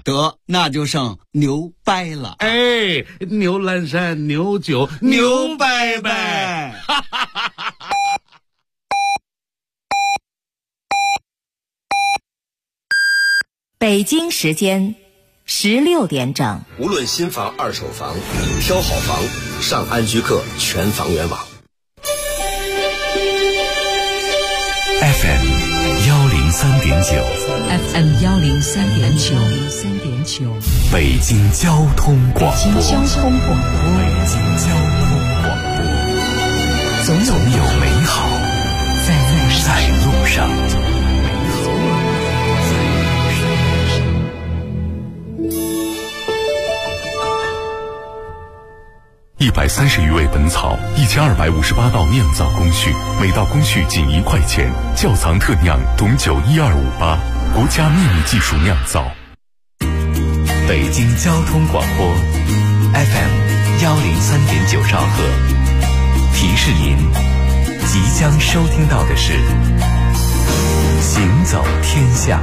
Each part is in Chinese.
得，那就剩牛掰了。 哎，牛栏山牛酒牛掰掰。 北京时间16点整。 无论新房二手房，挑好房上安居客全房源网。 FM 103.9 FM 103.9 北京交通广播。 北京交通广播。总有美好在路上。 130余味本草，1258道酿造工序，每道工序仅1块钱。窖藏特酿董酒12588，国家秘密技术酿造。北京交通广播 FM 103.9兆赫，提示您即将收听到的是行走天下。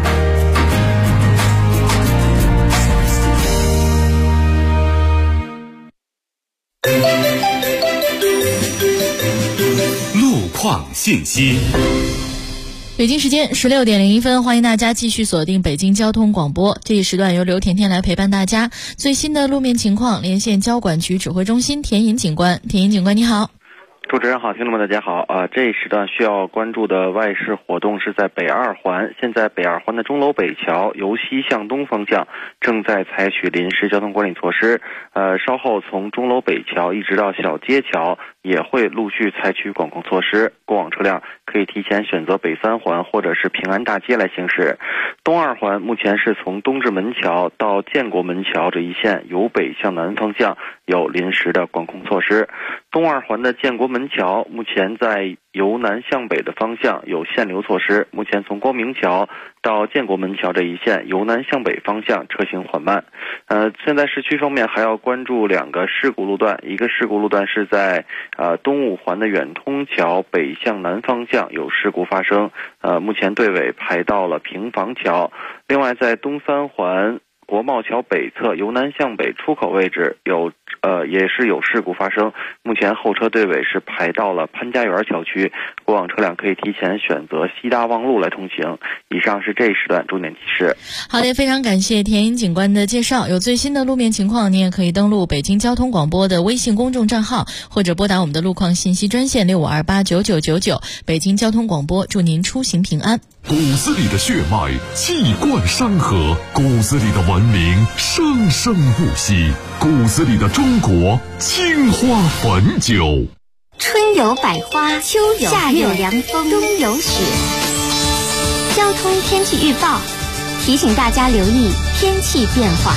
路况信息。 北京时间16点01分，欢迎大家继续锁定北京交通广播。这一时段由刘甜甜来陪伴大家。最新的路面情况，连线交管局指挥中心田颖警官。田颖警官，你好。 主持人好，听众们大家好。这一时段需要关注的外事活动是在北二环。现在北二环的钟楼北桥由西向东方向正在采取临时交通管理措施。稍后从钟楼北桥一直到小街桥也会陆续采取管控措施。过往车辆可以提前选择北三环或者是平安大街来行驶。东二环目前是从东直门桥到建国门桥这一线由北向南方向有临时的管控措施。东二环的建国门桥目前在由南向北的方向有限流措施，目前从光明桥到建国门桥这一线由南向北方向车行缓慢。现在市区方面还要关注2个事故路段，一个事故路段是在东五环的远通桥北向南方向有事故发生，目前队尾排到了平房桥。另外在东三环国贸桥北侧由南向北出口位置也是有事故发生，目前后车队尾是排到了潘家园桥区，过往车辆可以提前选择西大望路来通行。以上是这一时段重点提示。 好的，非常感谢田颖警官的介绍。有最新的路面情况，你也可以登录北京交通广播的微信公众账号，或者拨打我们的路况信息专线65289999。北京交通广播祝您出行平安。 骨子里的血脉气贯山河，骨子里的文明生生不息，骨子里的中国青花汾酒。 春有百花，秋有夏有凉风，冬有雪。交通天气预报提醒大家留意天气变化。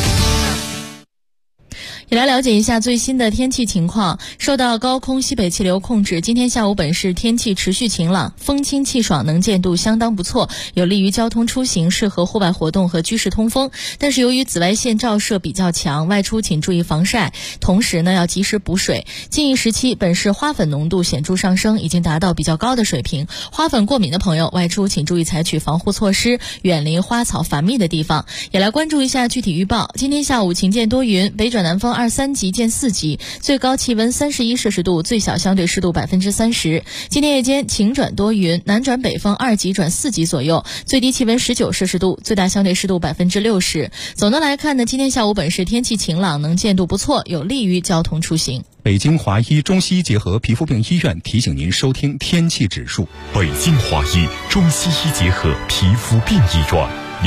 也来了解一下最新的天气情况。受到高空西北气流控制，今天下午本市天气持续晴朗，风清气爽，能见度相当不错，有利于交通出行，适合户外活动和居室通风。但是由于紫外线照射比较强，外出请注意防晒，同时呢要及时补水。近一时期本市花粉浓度显著上升，已经达到比较高的水平，花粉过敏的朋友外出请注意采取防护措施，远离花草繁密的地方。也来关注一下具体预报。今天下午晴见多云，北转南风23级见4级，最高气温31摄氏度，最小相对湿度30%。今天夜间晴转多云，南转北风2级转4级左右，最低气温19摄氏度，最大相对湿度60%。总的来看呢，今天下午本市天气晴朗，能见度不错，有利于交通出行。 北京华医中西医结合皮肤病医院提醒您收听天气指数。 北京华医中西医结合皮肤病医院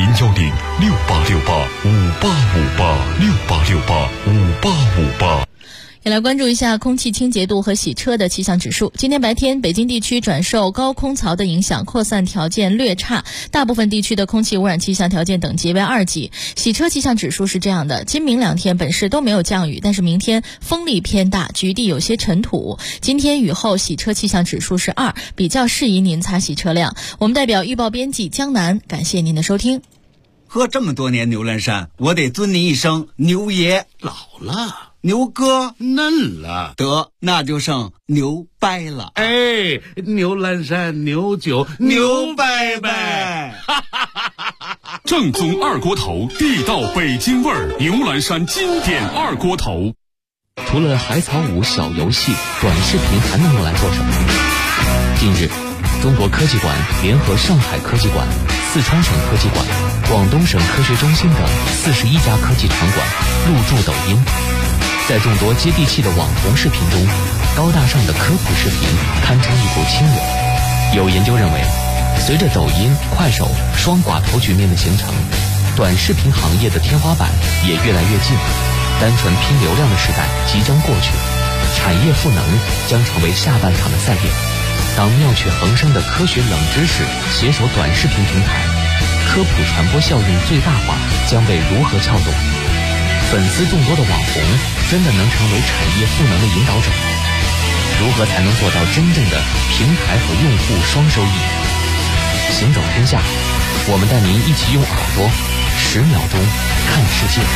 ，0106868585858 也来关注一下空气清洁度和洗车的气象指数。今天白天北京地区转受高空槽的影响，扩散条件略差，大部分地区的空气污染气象条件等级为2级。洗车气象指数是这样的：今明2天本市都没有降雨，但是明天风力偏大，局地有些尘土。今天雨后洗车气象指数是2，比较适宜您擦洗车辆。我们代表预报编辑江南，感谢您的收听。 喝这么多年牛栏山，我得尊您一声牛爷。 老了牛哥嫩了， 得那就剩牛掰了。 哎，牛栏山，牛酒，牛掰掰。 正宗二锅头，地道北京味儿，牛栏山经典二锅头。 除了海草舞小游戏，短视频还能用来做什么？近日，中国科技馆联合上海科技馆、四川省科技馆、广东省科学中心等41家科技场馆入驻抖音。在众多接地气的网红视频中，高大上的科普视频堪称一股清流。有研究认为，随着抖音、快手双寡头局面的形成，短视频行业的天花板也越来越近，单纯拼流量的时代即将过去，产业赋能将成为下半场的赛点。当妙趣横生的科学冷知识携手短视频平台，科普传播效应最大化将被如何撬动？粉丝众多的网红真的能成为产业赋能的引导者？如何才能做到真正的平台和用户双收益？行走天下，我们带您一起用耳朵10秒钟看世界。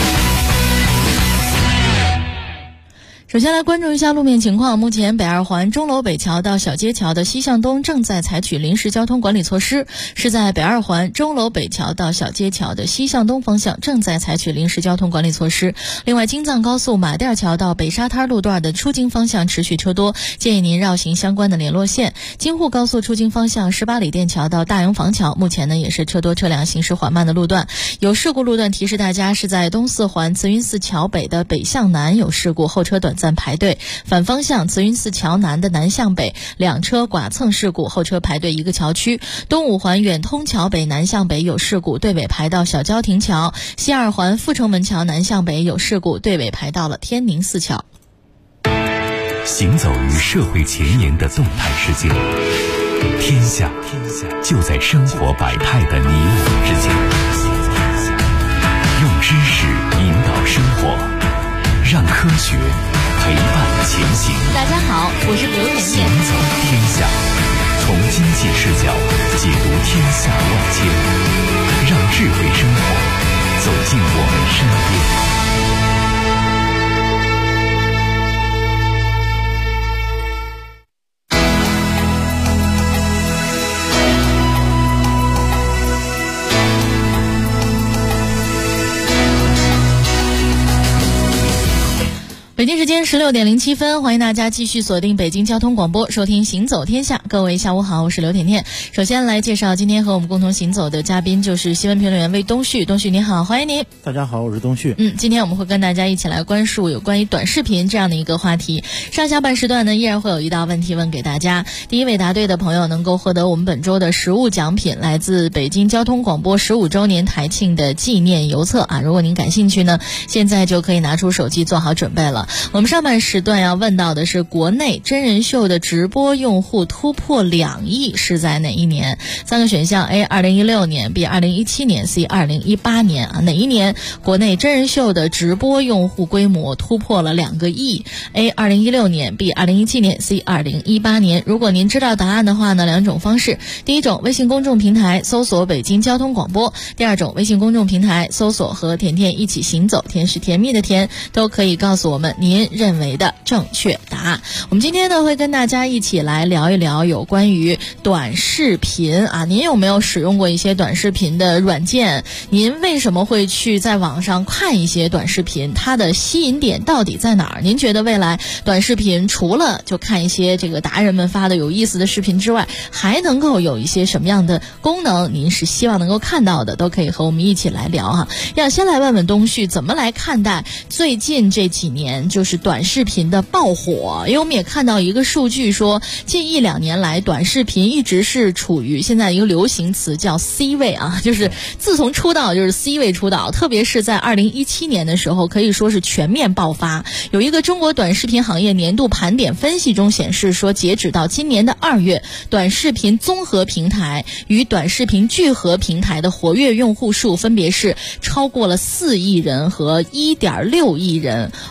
首先来关注一下路面情况。目前北二环钟楼北桥到小街桥的西向东正在采取临时交通管理措施，是在北二环钟楼北桥到小街桥的西向东方向正在采取临时交通管理措施。另外，京藏高速马甸桥到北沙滩路段的出京方向持续车多，建议您绕行相关的联络线。京沪高速出京方向18里店桥到大洋坊桥，目前呢也是车多车辆行驶缓慢的路段。有事故路段提示大家是在东四环慈云寺桥北的北向南有事故，后车短暂排队。反方向慈云寺桥南的南向北两车剐蹭事故，后车排队一个桥区。东五环远通桥北南向北有事故，队尾排到小交亭桥。西二环阜成门桥南向北有事故，队尾排到了天宁寺桥。 行走于社会前沿的动态世界，天下就在生活百态的你我之间。用知识引导生活，让科学陪伴前行。 大家好，我是刘甜甜。 行走天下，从经济视角解读天下万千，让智慧生活走进我们身边。 北京时间16点07分，欢迎大家继续锁定北京交通广播，收听行走天下。各位下午好，我是刘甜甜。首先来介绍今天和我们共同行走的嘉宾，就是新闻评论员魏东旭。东旭你好，欢迎您。 大家好，我是东旭。 今天我们会跟大家一起来关注有关于短视频这样的一个话题。上下半时段呢，依然会有一道问题问给大家。第一位答对的朋友能够获得我们本周的实物奖品，来自北京交通广播15周年台庆的纪念邮册啊。如果您感兴趣呢，现在就可以拿出手机做好准备了。我们上半时段要问到的是，国内真人秀的直播用户突破2亿是在哪一年？3个选项 A 2016年 B 2017年 C 2018年啊，哪一年国内真人秀的直播用户规模突破了2个亿？ A 2016年 B 2017年 C 2018年。如果您知道答案的话呢，两种方式。第一种，微信公众平台搜索北京交通广播；第二种，微信公众平台搜索和甜甜一起行走，甜是甜蜜的甜，都可以告诉我们您认为的正确答案。我们今天呢会跟大家一起来聊一聊有关于短视频啊，您有没有使用过一些短视频的软件？您为什么会去在网上看一些短视频？它的吸引点到底在哪儿？您觉得未来短视频除了就看一些这个达人们发的有意思的视频之外，还能够有一些什么样的功能您是希望能够看到的？都可以和我们一起来聊哈。要先来问问东旭，怎么来看待最近这几年就是短视频的爆火？因为我们也看到一个数据说，近1-2年来短视频一直是处于现在一个流行词叫 C 位啊，就是自从出道就是 C 位出道，特别是在2017年的时候可以说是全面爆发。有一个中国短视频行业年度盘点分析中显示说，截止到今年的2月，短视频综合平台与短视频聚合平台的活跃用户数分别是超过了4亿人和1.6亿人，而对于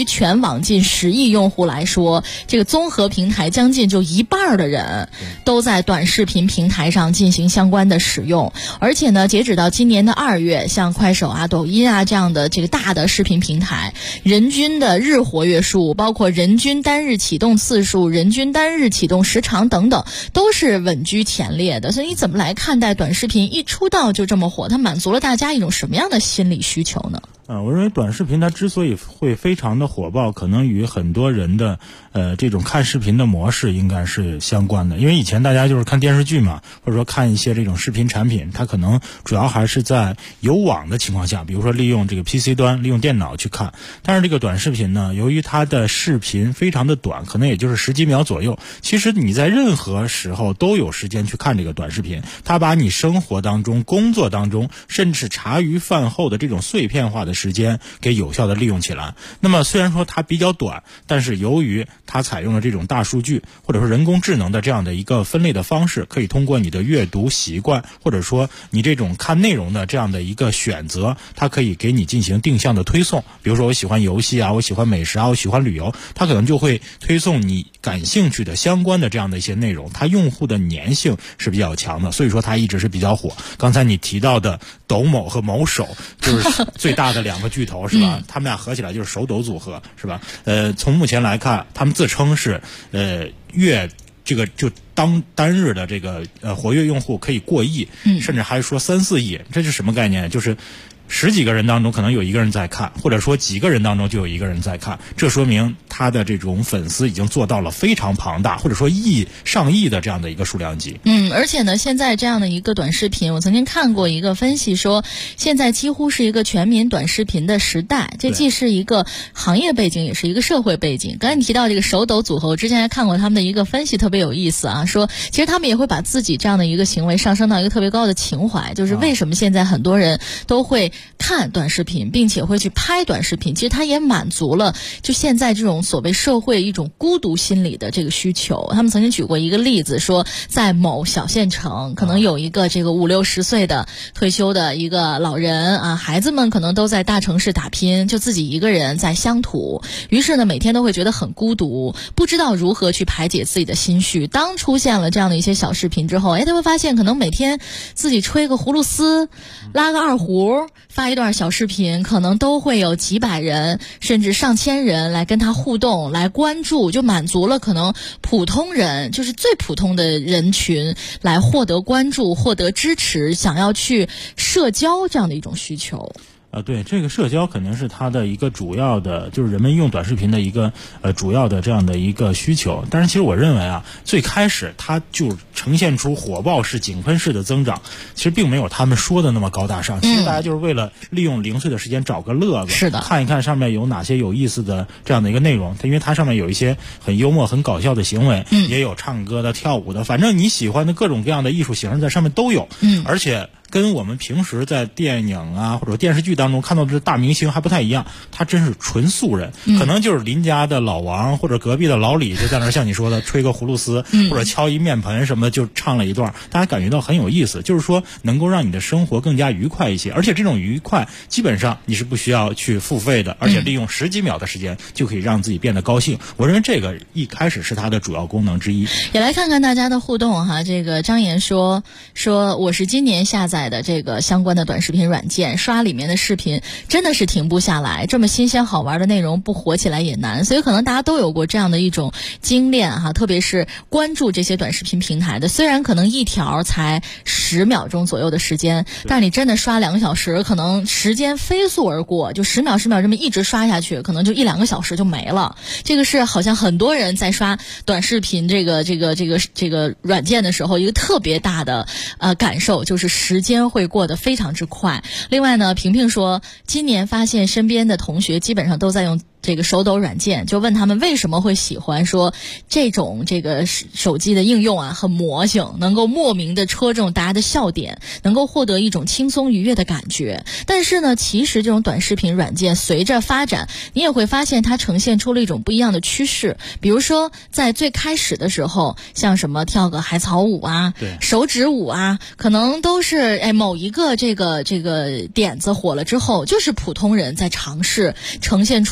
全网近10亿用户来说，这个综合平台将近就一半的人都在短视频平台上进行相关的使用。而且呢，截止到今年的2月，像快手啊、抖音啊这样的这个大的视频平台，人均的日活跃数，包括人均单日启动次数、人均单日启动时长等等，都是稳居前列的。所以你怎么来看待短视频一出道就这么火，它满足了大家一种什么样的心理需求呢？ 我认为短视频它之所以会非常的火爆，可能与很多人的这种看视频的模式应该是相关的。因为以前大家就是看电视剧嘛，或者说看一些这种视频产品，它可能主要还是在有网的情况下，比如说利用这个 PC 端，利用电脑去看。但是这个短视频呢，由于它的视频非常的短，可能也就是10几秒左右，其实你在任何时候都有时间去看这个短视频。它把你生活当中、工作当中，甚至茶余饭后的这种碎片化的时间给有效的利用起来。那么虽然说它比较短，但是由于它采用了这种大数据或者说人工智能的这样的一个分类的方式，可以通过你的阅读习惯或者说你这种看内容的这样的一个选择，它可以给你进行定向的推送。比如说我喜欢游戏啊，我喜欢美食啊，我喜欢旅游，它可能就会推送你感兴趣的相关的这样的一些内容。它用户的粘性是比较强的，所以说它一直是比较火。刚才你提到的抖某和某手就是最大的2个巨头是吧？他们俩合起来就是手抖组合是吧？从目前来看，他们自称是月这个就单日的这个活跃用户可以过亿，甚至还说3、4亿，这是什么概念？就是10几个人当中可能有1个人在看，或者说几个人当中就有1个人在看，这说明他的这种粉丝已经做到了非常庞大，或者说上亿的这样的一个数量级。 而且呢，现在这样的一个短视频，我曾经看过一个分析说，现在几乎是一个全民短视频的时代，这既是一个行业背景，也是一个社会背景。刚才你提到这个手抖组合，我之前还看过他们的一个分析，特别有意思啊，说其实他们也会把自己这样的一个行为上升到一个特别高的情怀，就是为什么现在很多人都会看短视频，并且会去拍短视频，其实它也满足了就现在这种所谓社会一种孤独心理的这个需求。他们曾经举过一个例子，说在某小县城可能有一个这个50、60岁的退休的一个老人啊，孩子们可能都在大城市打拼，就自己一个人在乡土，于是呢每天都会觉得很孤独，不知道如何去排解自己的心绪。当出现了这样的一些小视频之后，他会发现可能每天自己吹个葫芦丝，拉个二胡，发一段小视频，可能都会有几百人甚至上千人来跟他互动，来关注，就满足了可能普通人，就是最普通的人群来获得关注、获得支持，想要去社交这样的一种需求。 对，这个社交肯定是它的一个主要的，就是人们用短视频的一个主要的这样的一个需求。但是其实我认为啊，最开始它就呈现出火爆式、井喷式的增长，其实并没有他们说的那么高大上。其实大家就是为了利用零碎的时间找个乐子， 是的， 看一看上面有哪些有意思的这样的一个内容。因为它上面有一些很幽默、很搞笑的行为，也有唱歌的、跳舞的，反正你喜欢的各种各样的艺术形式在上面都有。而且跟我们平时在电影啊或者电视剧当中看到的大明星还不太一样，他真是纯素人，可能就是邻家的老王或者隔壁的老李就在那像你说的吹个葫芦丝，或者敲一面盆什么的就唱了一段，大家感觉到很有意思，就是说能够让你的生活更加愉快一些。而且这种愉快基本上你是不需要去付费的，而且利用10几秒的时间就可以让自己变得高兴。我认为这个一开始是它的主要功能之一。 也来看看大家的互动哈。这个张岩说我是今年下载的这个相关的短视频软件，刷里面的视频真的是停不下来，这么新鲜好玩的内容不火起来也难，所以可能大家都有过这样的一种经验哈，特别是关注这些短视频平台的，虽然可能一条才10秒钟左右的时间，但是你真的刷2个小时，可能时间飞速而过，就10秒10秒这么一直刷下去，可能就1、2个小时就没了。这个是好像很多人在刷短视频这个软件的时候一个特别大的感受，就是时间会过得非常之快。另外呢，萍萍说今年发现身边的同学基本上都在用这个手抖软件，就问他们为什么会喜欢，说这种这个手机的应用啊很魔性，能够莫名的戳中大家的笑点，能够获得一种轻松愉悦的感觉。但是呢，其实这种短视频软件随着发展，你也会发现它呈现出了一种不一样的趋势。比如说在最开始的时候，像什么跳个海草舞啊，手指舞啊，可能都是某一个这个点子火了之后，就是普通人在尝试呈现出一种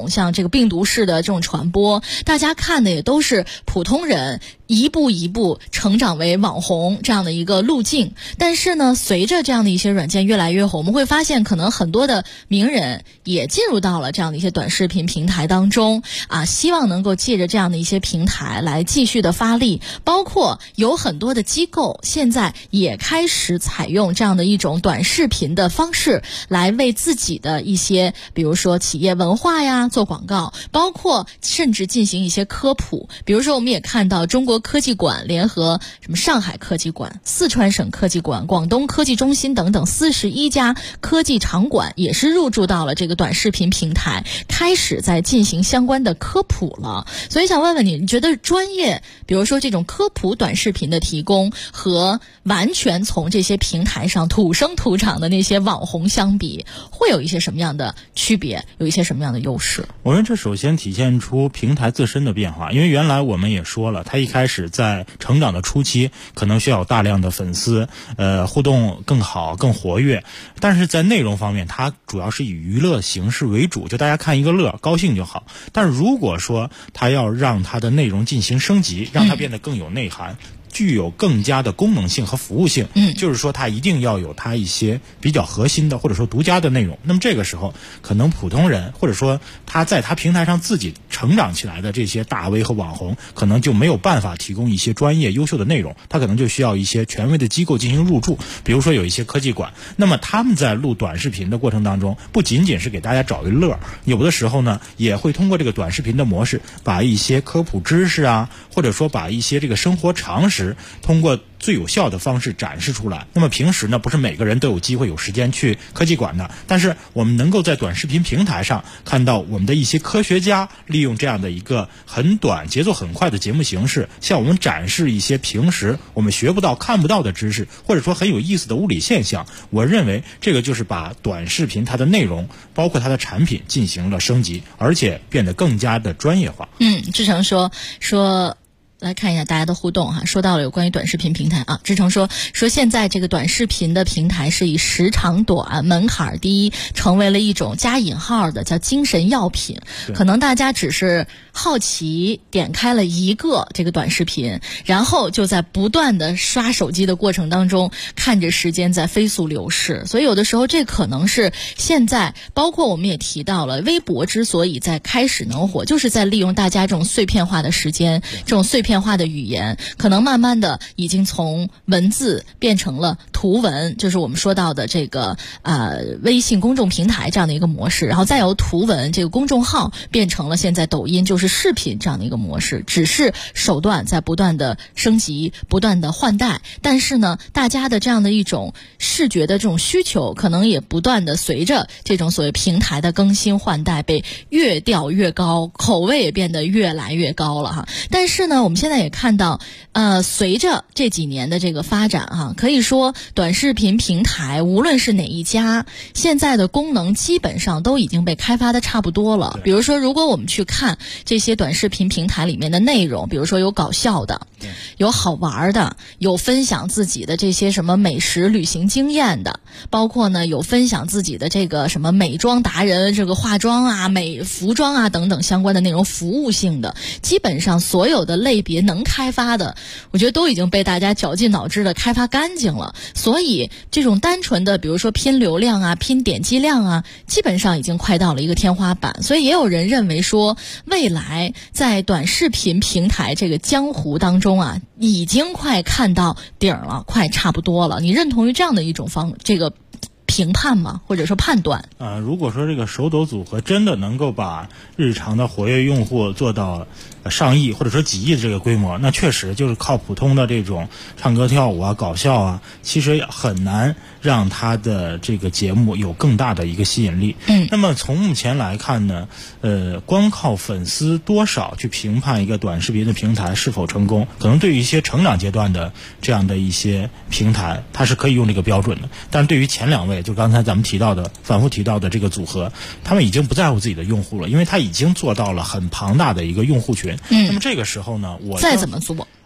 种像这个病毒式的这种传播，大家看的也都是普通人一步一步成长为网红这样的一个路径。但是呢，随着这样的一些软件越来越火，我们会发现可能很多的名人也进入到了这样的一些短视频平台当中啊，希望能够借着这样的一些平台来继续的发力。包括有很多的机构现在也开始采用这样的一种短视频的方式来为自己的一些比如说企业文化呀做广告，包括甚至进行一些科普。比如说我们也看到中国科技馆联合什么上海科技馆、四川省科技馆、广东科技中心等等41家科技场馆也是入驻到了这个短视频平台，开始在进行相关的科普了。所以想问问你，你觉得专业比如说这种科普短视频的提供和完全从这些平台上土生土长的那些网红相比，会有一些什么样的区别，有一些什么样的优势？ 我们这首先体现出平台自身的变化，因为原来我们也说了，它一开始在成长的初期可能需要有大量的粉丝，互动更好更活跃，但是在内容方面它主要是以娱乐形式为主，就大家看一个乐高兴就好。但是如果说它要让它的内容进行升级，让它变得更有内涵，具有更加的功能性和服务性，就是说它一定要有它一些比较核心的或者说独家的内容。那么这个时候可能普通人或者说他在他平台上自己成长起来的这些大 V 和网红，可能就没有办法提供一些专业优秀的内容，他可能就需要一些权威的机构进行入驻。比如说有一些科技馆，那么他们在录短视频的过程当中，不仅仅是给大家找一乐，有的时候呢也会通过这个短视频的模式，把一些科普知识啊，或者说把一些这个生活常识通过最有效的方式展示出来。那么平时呢，不是每个人都有机会有时间去科技馆的，但是我们能够在短视频平台上看到我们的一些科学家利用这样的一个很短节奏很快的节目形式，向我们展示一些平时我们学不到看不到的知识，或者说很有意思的物理现象。我认为这个就是把短视频它的内容包括它的产品进行了升级，而且变得更加的专业化。 志成说来看一下大家的互动哈，说到了有关于短视频平台啊，志成说现在这个短视频的平台是以时长短、门槛低，成为了一种加引号的叫精神药品。可能大家只是好奇点开了一个这个短视频，然后就在不断的刷手机的过程当中，看着时间在飞速流逝。所以有的时候这可能是现在包括我们也提到了，微博之所以在开始能火，就是在利用大家这种碎片化的时间，这种碎片化的语言，可能慢慢的已经从文字变成了图文，就是我们说到的这个微信公众平台这样的一个模式，然后再由图文这个公众号变成了现在抖音就是视频这样的一个模式，只是手段在不断的升级，不断的换代，但是呢，大家的这样的一种视觉的这种需求，可能也不断的随着这种所谓平台的更新换代被越调越高，口味也变得越来越高了哈。但是呢，我们现在也看到随着这几年的这个发展哈，可以说短视频平台无论是哪一家，现在的功能基本上都已经被开发的差不多了。比如说如果我们去看这些短视频平台里面的内容，比如说有搞笑的，有好玩的，有分享自己的这些什么美食旅行经验的，包括呢有分享自己的这个什么美妆达人，这个化妆啊、服装啊等等相关的内容，服务性的，基本上所有的类别能开发的，我觉得都已经被大家绞尽脑汁的开发干净了。所以这种单纯的比如说拼流量啊、拼点击量啊，基本上已经快到了一个天花板。所以也有人认为说，未来在短视频平台这个江湖当中啊，已经快看到顶了，快差不多了。你认同于这样的一种这个评判吗？或者说判断？ 如果说这个手抖组合真的能够把日常的活跃用户做到上亿或者说几亿的这个规模，那确实就是靠普通的这种唱歌跳舞啊、搞笑啊，其实很难让他的这个节目有更大的一个吸引力。那么从目前来看呢，光靠粉丝多少去评判一个短视频的平台是否成功，可能对于一些成长阶段的这样的一些平台，它是可以用这个标准的。但对于前两位，就刚才咱们反复提到的这个组合，他们已经不在乎自己的用户了，因为他已经做到了很庞大的一个用户群。那么这个时候呢，再怎么做，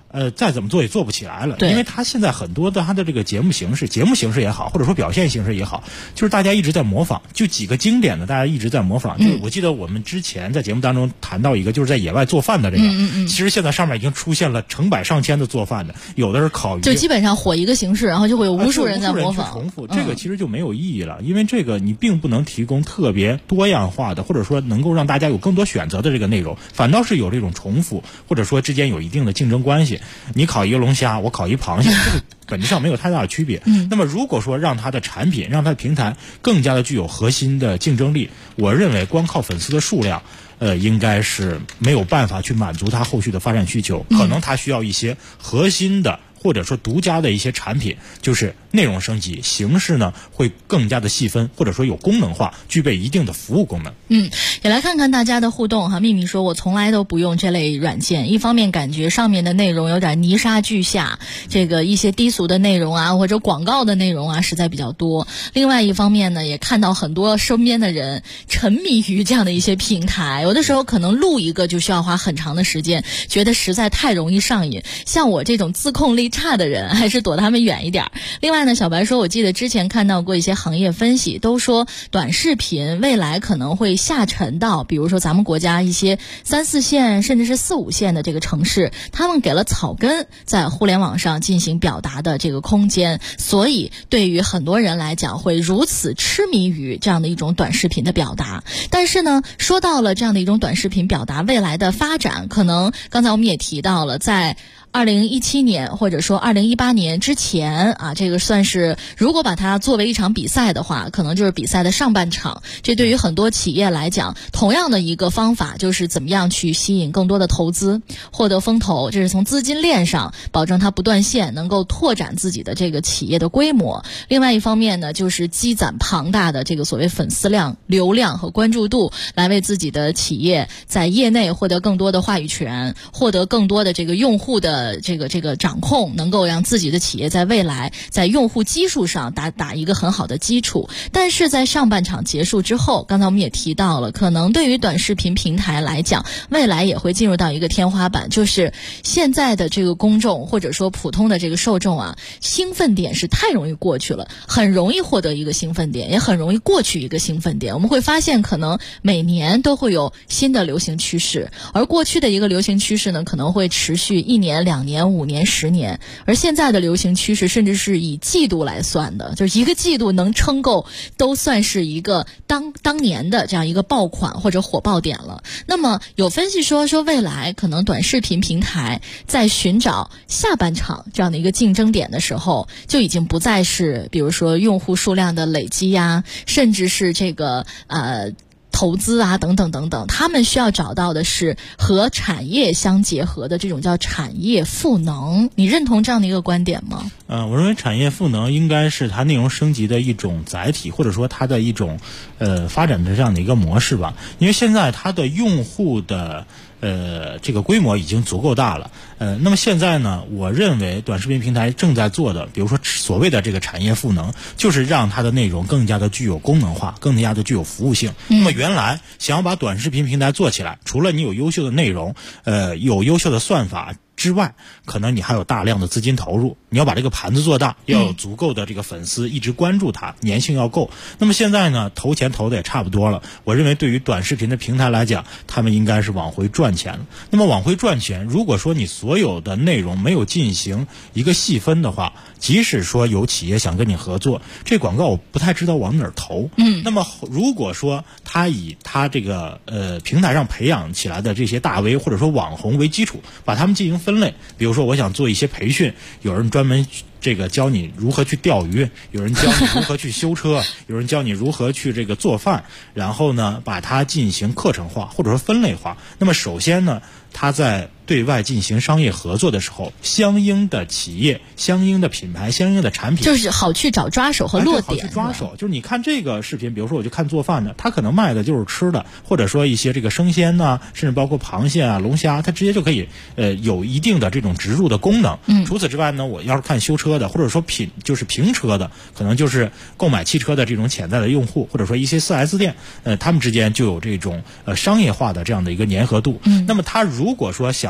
再怎么做也做不起来了， 对， 因为他现在很多的他的这个节目形式也好，或者说表现形式也好，就是大家一直在模仿，就几个经典的大家一直在模仿。就是我记得我们之前在节目当中谈到一个，就是在野外做饭的这个，其实现在上面已经出现了成百上千的做饭的，有的是烤鱼， 就基本上火一个形式，然后就会有无数人在模仿， 重复，这个其实就没有意义了，因为这个你并不能提供特别多样化的，或者说能够让大家有更多选择的这个内容，反倒是有这种重复，或者说之间有一定的竞争关系。你烤一个龙虾，我烤一螃蟹，这个本质上没有太大的区别。那么如果说让它的产品，让它的平台更加的具有核心的竞争力，我认为光靠粉丝的数量应该是没有办法去满足它后续的发展需求，可能它需要一些核心的或者说独家的一些产品，就是内容升级，形式呢会更加的细分，或者说有功能化，具备一定的服务功能。 也来看看大家的互动哈。秘密说，我从来都不用这类软件，一方面感觉上面的内容有点泥沙俱下，这个一些低俗的内容啊，或者广告的内容啊，实在比较多。另外一方面呢，也看到很多身边的人沉迷于这样的一些平台，有的时候可能录一个就需要花很长的时间，觉得实在太容易上瘾。像我这种自控力差的人，还是躲他们远一点。另外呢，小白说，我记得之前看到过一些行业分析，都说短视频未来可能会下沉到比如说咱们国家一些3、4线甚至是4、5线的这个城市，他们给了草根在互联网上进行表达的这个空间，所以对于很多人来讲会如此痴迷于这样的一种短视频的表达。但是呢，说到了这样的一种短视频表达未来的发展，可能刚才我们也提到了，在2017年或者说2018年之前啊，这个算是如果把它作为一场比赛的话，可能就是比赛的上半场。这对于很多企业来讲，同样的一个方法就是怎么样去吸引更多的投资，获得风投，这是从资金链上保证它不断线，能够拓展自己的这个企业的规模。另外一方面呢，就是积攒庞大的这个所谓粉丝量、流量和关注度，来为自己的企业在业内获得更多的话语权，获得更多的这个用户的这个掌控，能够让自己的企业在未来在用户基数上打一个很好的基础。但是在上半场结束之后，刚才我们也提到了，可能对于短视频平台来讲，未来也会进入到一个天花板，就是现在的这个公众或者说普通的这个受众啊，兴奋点是太容易过去了，很容易获得一个兴奋点，也很容易过去一个兴奋点。我们会发现可能每年都会有新的流行趋势，而过去的一个流行趋势呢，可能会持续1年、2年、5年、10年，而现在的流行趋势甚至是以季度来算的，就是一个季度能撑够都算是一个当年的这样一个爆款或者火爆点了。那么有分析说未来可能短视频平台在寻找下半场这样的一个竞争点的时候，就已经不再是比如说用户数量的累积呀，甚至是这个投资啊等等等等，他们需要找到的是和产业相结合的这种叫产业赋能。你认同这样的一个观点吗？ 我认为产业赋能应该是它内容升级的一种载体，或者说它的一种发展的这样的一个模式吧。因为现在它的用户的这个规模已经足够大了。那么现在呢，我认为短视频平台正在做的，比如说所谓的这个产业赋能，就是让它的内容更加的具有功能化，更加的具有服务性。那么原来想要把短视频平台做起来，除了你有优秀的内容，有优秀的算法之外，可能你还有大量的资金投入，你要把这个盘子做大，要有足够的这个粉丝一直关注它，粘性要够。那么现在呢，投钱投的也差不多了，我认为对于短视频的平台来讲，他们应该是往回赚钱了。那么往回赚钱，如果说你所有的内容没有进行一个细分的话，即使说有企业想跟你合作，这广告我不太知道往哪儿投。那么如果说他以他这个平台上培养起来的这些大 V 或者说网红为基础，把他们进行分类，比如说我想做一些培训，有人专门这个教你如何去钓鱼，有人教你如何去修车，有人教你如何去这个做饭，然后呢把它进行课程化或者说分类化。那么首先呢，他在对外进行商业合作的时候，相应的企业、相应的品牌、相应的产品， 就是好去找抓手和落点。 好去抓手，就是你看这个视频，比如说我就看做饭的，他可能卖的就是吃的，或者说一些这个生鲜呐，甚至包括螃蟹啊、龙虾，它直接就可以有一定的这种植入的功能。除此之外呢，我要是看修车的，或者说就是评车的，可能就是购买汽车的这种潜在的用户，或者说一些 4S 店，他们之间就有这种商业化的这样的一个粘合度。那么他如果说想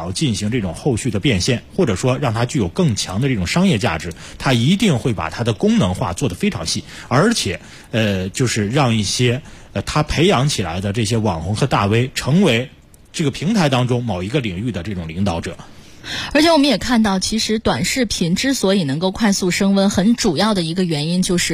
要进行这种后续的变现，或者说让它具有更强的这种商业价值，它一定会把它的功能化做得非常细，而且就是让一些他培养起来的这些网红和大 V 成为这个平台当中某一个领域的这种领导者。 而且我们也看到，其实短视频之所以能够快速升温，很主要的一个原因就是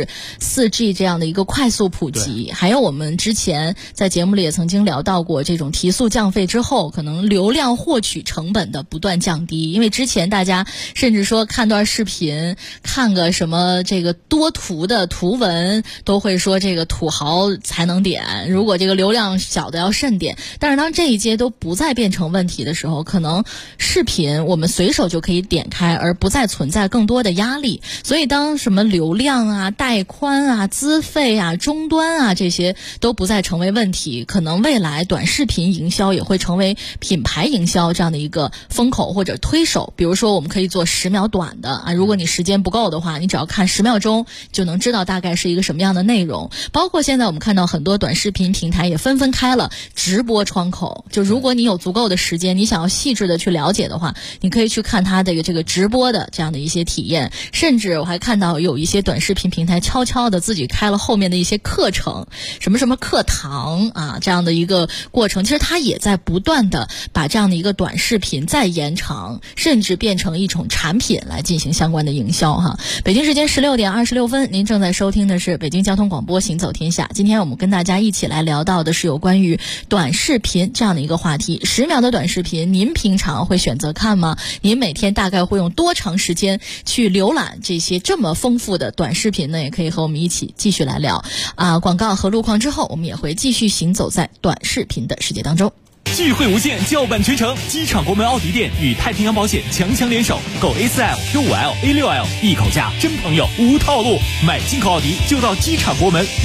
4G 这样的一个快速普及，还有我们之前在节目里也曾经聊到过，这种提速降费之后，可能流量获取成本的不断降低。因为之前大家甚至说看段视频，看个什么这个多图的图文，都会说这个土豪才能点，如果这个流量小的要慎点。但是当这一阶都不再变成问题的时候，可能视频我们随手就可以点开，而不再存在更多的压力。所以当什么流量啊、带宽啊、资费啊、终端啊这些都不再成为问题，可能未来短视频营销也会成为品牌营销这样的一个风口或者推手。比如说我们可以做10秒短的啊，如果你时间不够的话，你只要看10秒钟就能知道大概是一个什么样的内容。包括现在我们看到很多短视频平台也纷纷开了直播窗口，就如果你有足够的时间，你想要细致的去了解的话，你可以去看它的这个直播的这样的一些体验。甚至我还看到有一些短视频平台悄悄的自己开了后面的一些课程，什么什么课堂啊，这样的一个过程。其实它也在不断的把这样的一个短视频再延长，甚至变成一种产品来进行相关的营销哈。北京时间16点26分，您正在收听的是北京交通广播行走天下。今天我们跟大家一起来聊到的是有关于短视频这样的一个话题。10秒的短视频，您平常会选择看吗？您每天大概会用多长时间去浏览这些这么丰富的短视频呢？也可以和我们一起继续来聊广告和路况之后，我们也会继续行走在短视频的世界当中。 聚会无限，叫板全城，机场国门奥迪店与太平洋保险强联手，购 A4L、Q5L、A6L 一口价，真朋友无套路，买进口奥迪就到机场国门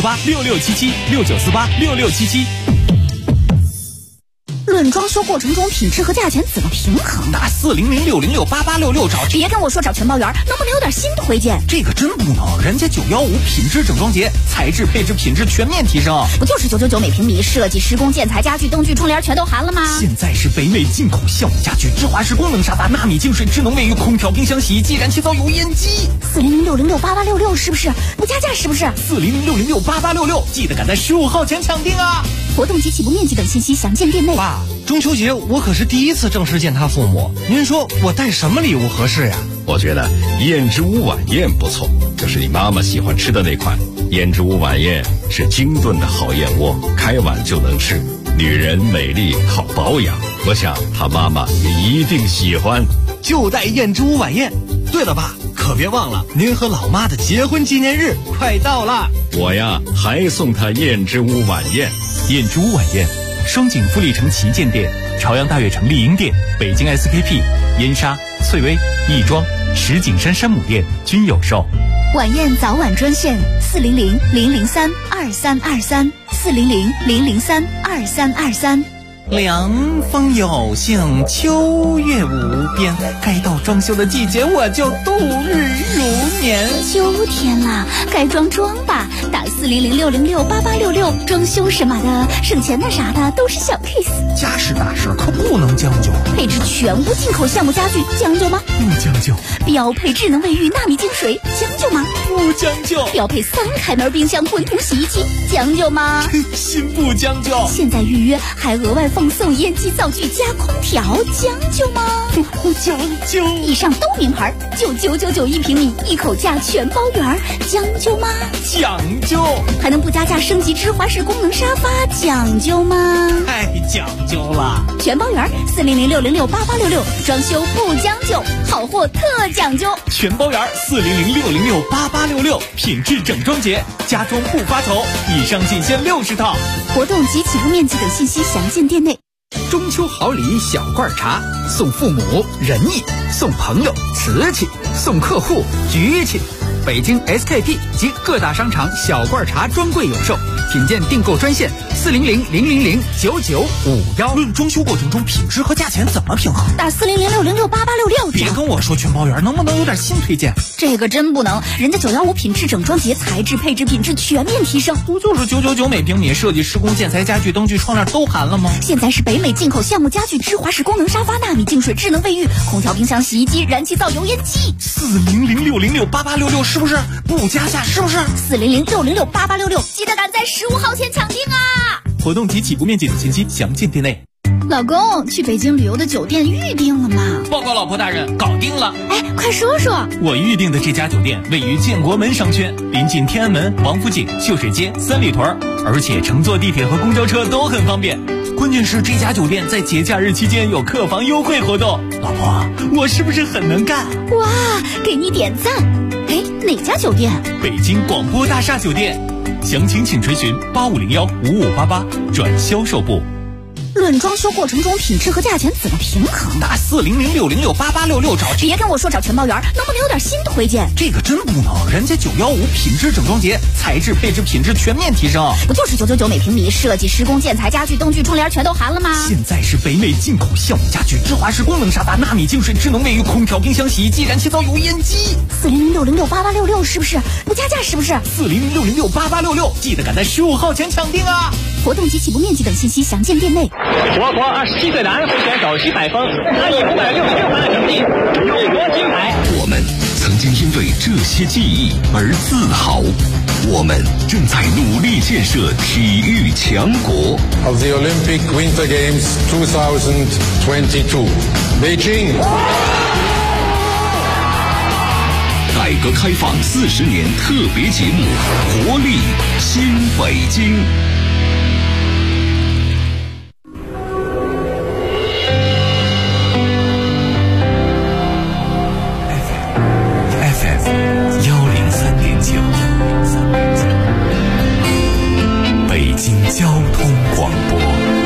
，69486677，69486677。 论装修过程中品质和价钱怎么平衡？ 打400-606-8866找。 别跟我说找全包员，能不能有点新推荐？ 这个真不能，人家915品质整装节，材质配置品质全面提升。 不就是999每平米，设计施工建材家具灯具窗帘全都含了吗？ 现在是北美进口酵母家具，芝华士功能沙发，纳米净水智能卫浴，空调冰箱洗衣机，燃气灶油烟机。 400-606-8866是不是？不加价是不是 ？400-606-8866，记得赶在15号前抢订啊！ 活动及起步面积等信息详见店内。 爸，中秋节我可是第一次正式见他父母，您说我带什么礼物合适呀？ 我觉得燕之屋晚宴不错，就是你妈妈喜欢吃的那款。燕之屋晚宴是精炖的好燕窝，开碗就能吃，女人美丽好保养，我想她妈妈也一定喜欢。 就带燕之屋晚宴。对了爸，可别忘了您和老妈的结婚纪念日快到了。 我呀还送她燕之屋晚宴。 燕之屋晚宴，双井富力城旗舰店、朝阳大悦城丽婴店、北京 SKP、燕莎、翠微、亦庄、石景山山姆店均有售。 晚宴早晚专线400-003-2323，400-003-2323。 凉风有幸，秋月无边，该到装修的季节，我就度日如年。 秋天了，该装吧，打400-606-8866，装修什么的，省钱的啥的都是小 case。 家事大事可不能将就， 配置全部进口橡木家具，将就吗？ 不将就。 标配智能卫浴纳米净水，将就吗？ 不将就。 标配3开门冰箱滚筒洗衣机，将就吗？ 心不将就。 现在预约还额外放送烟机灶具加空调，将就吗？ 不将就。 以上都名牌，9999一平米，一口价全包圆，将就吗？ 讲究。 还能不加价升级芝华士功能沙发，讲究吗？ 太讲究了。 全包圆，400-606-8866，装修不将就，好货特讲究。 全包圆，400-606-8866，品质整装节，家装不发愁。以上仅限60套。 活动及起步面积等信息详见店内。 中秋好礼小罐茶，送父母仁义，送朋友瓷器，送客户局气。 北京 SKP 及各大商场小罐茶专柜有售，品鉴订购专线400-000-9951。 论装修过程中品质和价钱怎么平衡？ 打400-606-8866。 别跟我说全包圆，能不能有点新推荐？ 这个真不能，人家915品质整装节材质配置品质全面提升。 不就是999每平米，设计施工建材家具灯具窗帘都含了吗？ 现在是北美进口橡木家具、芝华士功能沙发、纳米净水、智能卫浴、空调、冰箱、洗衣机、燃气灶、油烟机。 400-606-8866是不是？不加价是不是 ？400-606-8866，记得赶在15号前抢订啊！ 活动及起步面积等信息详见店内。 老公，去北京旅游的酒店预定了吗？ 报告老婆大人，搞定了。 哎，快说说。 我预定的这家酒店位于建国门商圈，临近天安门、王府井、秀水街、三里屯，而且乘坐地铁和公交车都很方便。关键是这家酒店在节假日期间有客房优惠活动。老婆，我是不是很能干？ 哇，给你点赞。哎，哪家酒店？ 北京广播大厦酒店。详情请垂询8501-5588转销售部。 论装修过程中品质和价钱怎么平衡？ 打400-606-8866找。 别跟我说找全包圆，能不能有点新推荐？ 这个真不能，人家915品质整装节，材质配置品质全面提升。 不就是999每平米，设计施工建材家具灯具窗帘全都含了吗？ 现在是北美进口橡木家具、芝华士功能沙发、纳米净水、智能卫浴、空调、冰箱、洗衣机、燃气灶、油烟机。 400-606-8866是不是？不加价是不是 ？400-606-8866，记得赶在15号前抢订啊！ 活动及起步面积等信息详见店内。 我国27岁的安徽选手徐海峰，他以566分的成绩勇夺金牌。 我们曾经因为这些记忆而自豪，我们正在努力建设体育强国。 Of the Olympic Winter Games 2022, Beijing。 改革开放40年特别节目，活力新北京。 北京交通广播，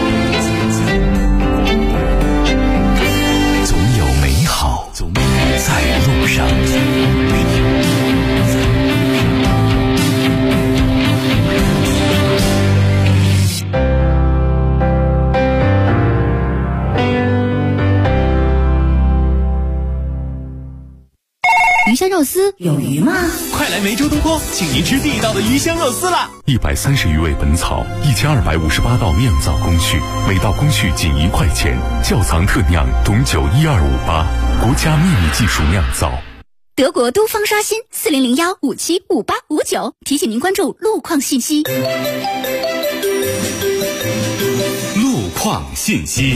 总有美好在路上。 鱼香肉丝有鱼吗？ 快来梅州东坡，请您吃地道的鱼香肉丝啦 ！130余味本草，1258道酿造工序，每道工序仅1块钱，窖藏特酿董酒12588，国家秘密技术酿造。 德国都方刷新400-1575859，提醒您关注路况信息。 路况信息。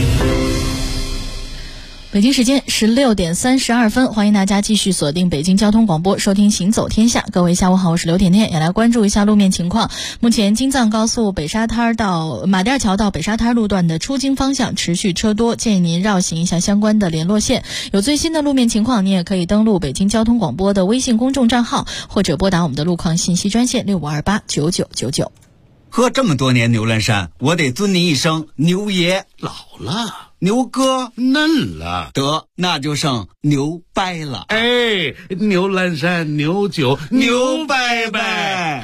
北京时间16点32分，欢迎大家继续锁定北京交通广播，收听行走天下。各位下午好，我是刘甜甜，也来关注一下路面情况。目前京藏高速北沙滩到马甸桥到北沙滩路段的出京方向持续车多，建议您绕行一下相关的联络线。有最新的路面情况，你也可以登录北京交通广播的微信公众账号，或者拨打我们的路况信息专线65289999。 喝这么多年牛栏山，我得尊你一声牛爷。 老了， 牛哥嫩了， 得那就剩牛掰了。 哎，牛栏山牛酒牛掰掰。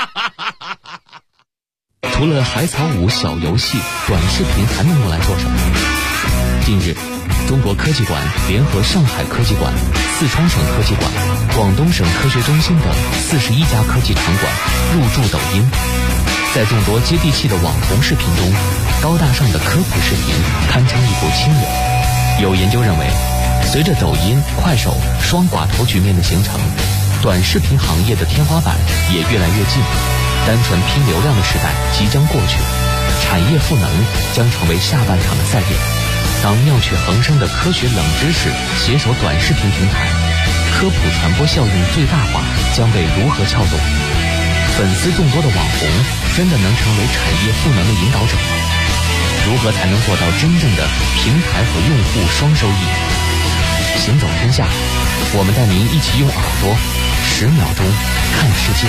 除了海草舞小游戏，短视频还能用来做什么？近日，中国科技馆联合上海科技馆、四川省科技馆、广东省科学中心等41家科技场馆入驻抖音。在众多接地气的网红视频中，高大上的科普视频堪称一股清流。有研究认为，随着抖音、快手双寡头局面的形成，短视频行业的天花板也越来越近，单纯拼流量的时代即将过去，产业赋能将成为下半场的赛点。当妙趣横生的科学冷知识携手短视频平台，科普传播效应最大化将被如何撬动？粉丝众多的网红真的能成为产业赋能的引导者吗？如何才能做到真正的平台和用户双收益？行走天下，我们带您一起用耳朵10秒钟看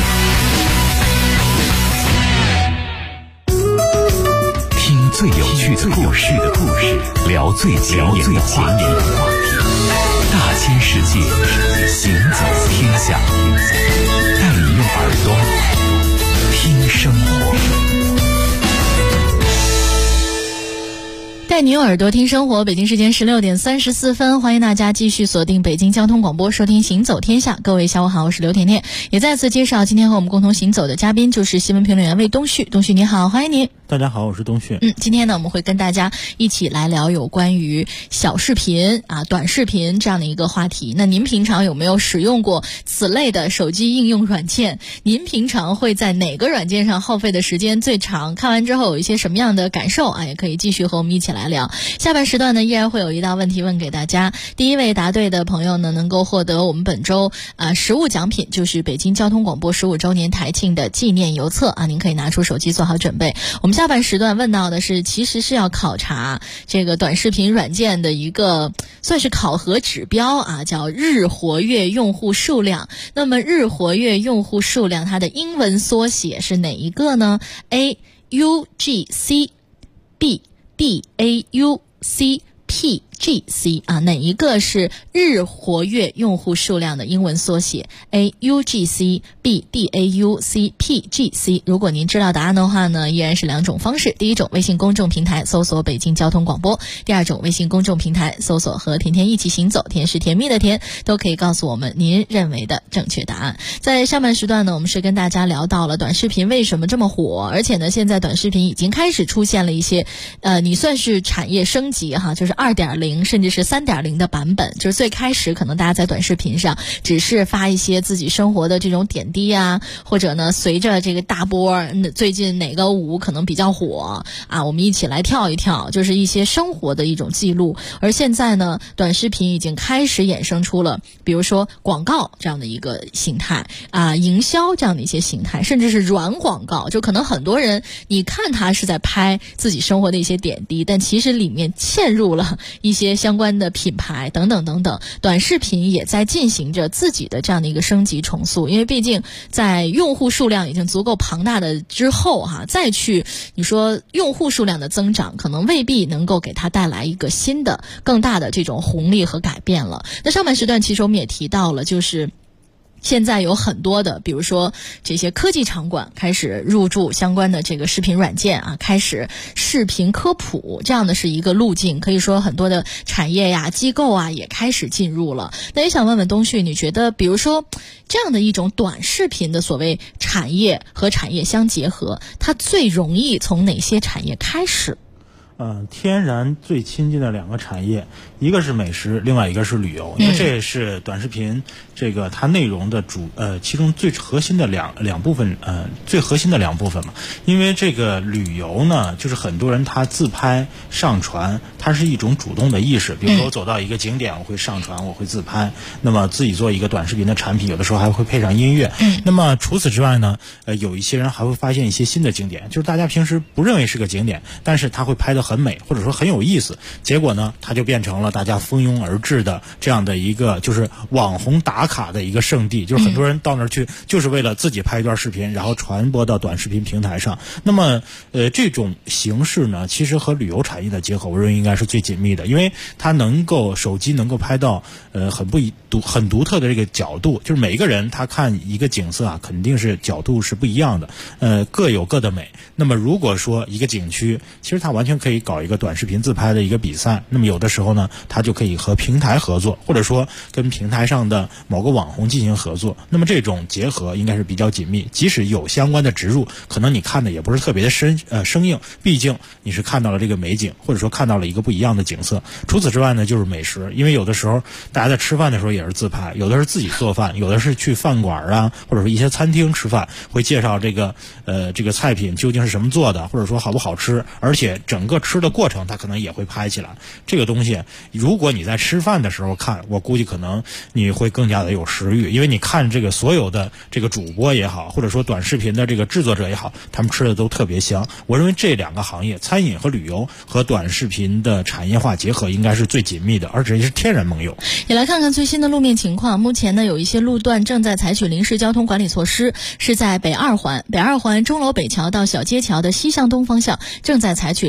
世界， 听最有趣的故事，聊最前沿的话题，大千世界，行走天下。 下，带你用耳朵听生活。 带你用耳朵听生活，北京时间16点34分，欢迎大家继续锁定北京交通广播，收听行走天下。各位下午好，我是刘甜甜，也再次介绍今天和我们共同行走的嘉宾就是新闻评论员魏东旭。东旭你好，欢迎您。 大家好，我是东旭。 今天呢，我们会跟大家一起来聊有关于小视频短视频这样的一个话题。那您平常有没有使用过此类的手机应用软件？您平常会在哪个软件上耗费的时间最长？看完之后有一些什么样的感受也可以继续和我们一起来聊。下半时段呢，依然会有一道问题问给大家。第一位答对的朋友呢，能够获得我们本周实物奖品，就是北京交通广播15周年台庆的纪念邮册您可以拿出手机做好准备。我们下半时段问到的是，其实是要考察这个短视频软件的一个算是考核指标叫日活跃用户数量。那么日活跃用户数量它的英文缩写是哪一个呢？ A UGC B DAUC PGC 哪一个是日活跃用户数量的英文缩写？ A UGC B DAUC PGC。 如果您知道答案的话呢，依然是两种方式。第一种，微信公众平台搜索北京交通广播；第二种，微信公众平台搜索和甜甜一起行走，甜是甜蜜的甜，都可以告诉我们您认为的正确答案。在上半时段呢，我们是跟大家聊到了短视频为什么这么火，而且呢，现在短视频已经开始出现了一些你算是产业升级就是 2.0 甚至是 3.0 的版本。就是最开始可能大家在短视频上只是发一些自己生活的这种点滴或者呢随着这个大波最近哪个舞可能比较火我们一起来跳一跳，就是一些生活的一种记录。而现在呢，短视频已经开始衍生出了比如说广告这样的一个形态营销这样的一些形态，甚至是软广告。就可能很多人你看他是在拍自己生活的一些点滴，但其实里面嵌入了一些相关的品牌等等等等。短视频也在进行着自己的这样的一个升级重塑，因为毕竟在用户数量已经足够庞大的之后再去你说用户数量的增长，可能未必能够给它带来一个新的更大的这种红利和改变了。那上半时段其实我们也提到了，就是现在有很多的比如说这些科技场馆开始入驻相关的这个视频软件开始视频科普，这样的是一个路径。可以说很多的产业机构也开始进入了。那也想问问东旭，你觉得比如说这样的一种短视频的所谓产业和产业相结合，它最容易从哪些产业开始？ 天然最亲近的两个产业，一个是美食，另外一个是旅游。因为这也是短视频这个它内容的其中最核心的两部分，最核心的两部分嘛。因为这个旅游呢，就是很多人他自拍上传，它是一种主动的意识。比如说我走到一个景点，我会上传，我会自拍，那么自己做一个短视频的产品，有的时候还会配上音乐。那么除此之外呢，有一些人还会发现一些新的景点，就是大家平时不认为是个景点，但是他会拍得很美，或者说很有意思，结果呢它就变成了大家蜂拥而至的这样的一个就是网红打卡的一个圣地。就是很多人到那儿去就是为了自己拍一段视频，然后传播到短视频平台上。那么这种形式呢，其实和旅游产业的结合，我认为应该是最紧密的，因为它手机能够拍到很独特的这个角度，就是每一个人他看一个景色肯定是角度是不一样的，各有各的美。那么如果说一个景区，其实它完全可以搞一个短视频自拍的一个比赛，那么有的时候呢，它就可以和平台合作，或者说跟平台上的某个网红进行合作。那么这种结合应该是比较紧密，即使有相关的植入，可能你看的也不是特别的生硬，毕竟你是看到了这个美景，或者说看到了一个不一样的景色。除此之外呢，就是美食，因为有的时候大家在吃饭的时候也是自拍，有的是自己做饭，有的是去饭馆或者说一些餐厅吃饭，会介绍这个菜品究竟是什么做的，或者说好不好吃，而且整个吃的过程他可能也会拍起来。这个东西如果你在吃饭的时候看，我估计可能你会更加的有食欲，因为你看这个所有的这个主播也好，或者说短视频的这个制作者也好，他们吃的都特别香。我认为这两个行业，餐饮和旅游和短视频的产业化结合应该是最紧密的，而且是天然盟友。 也来看看最新的路面情况。目前呢，有一些路段正在采取临时交通管理措施，是在北二环钟楼北桥到小街桥的西向东方向正在采取临时交通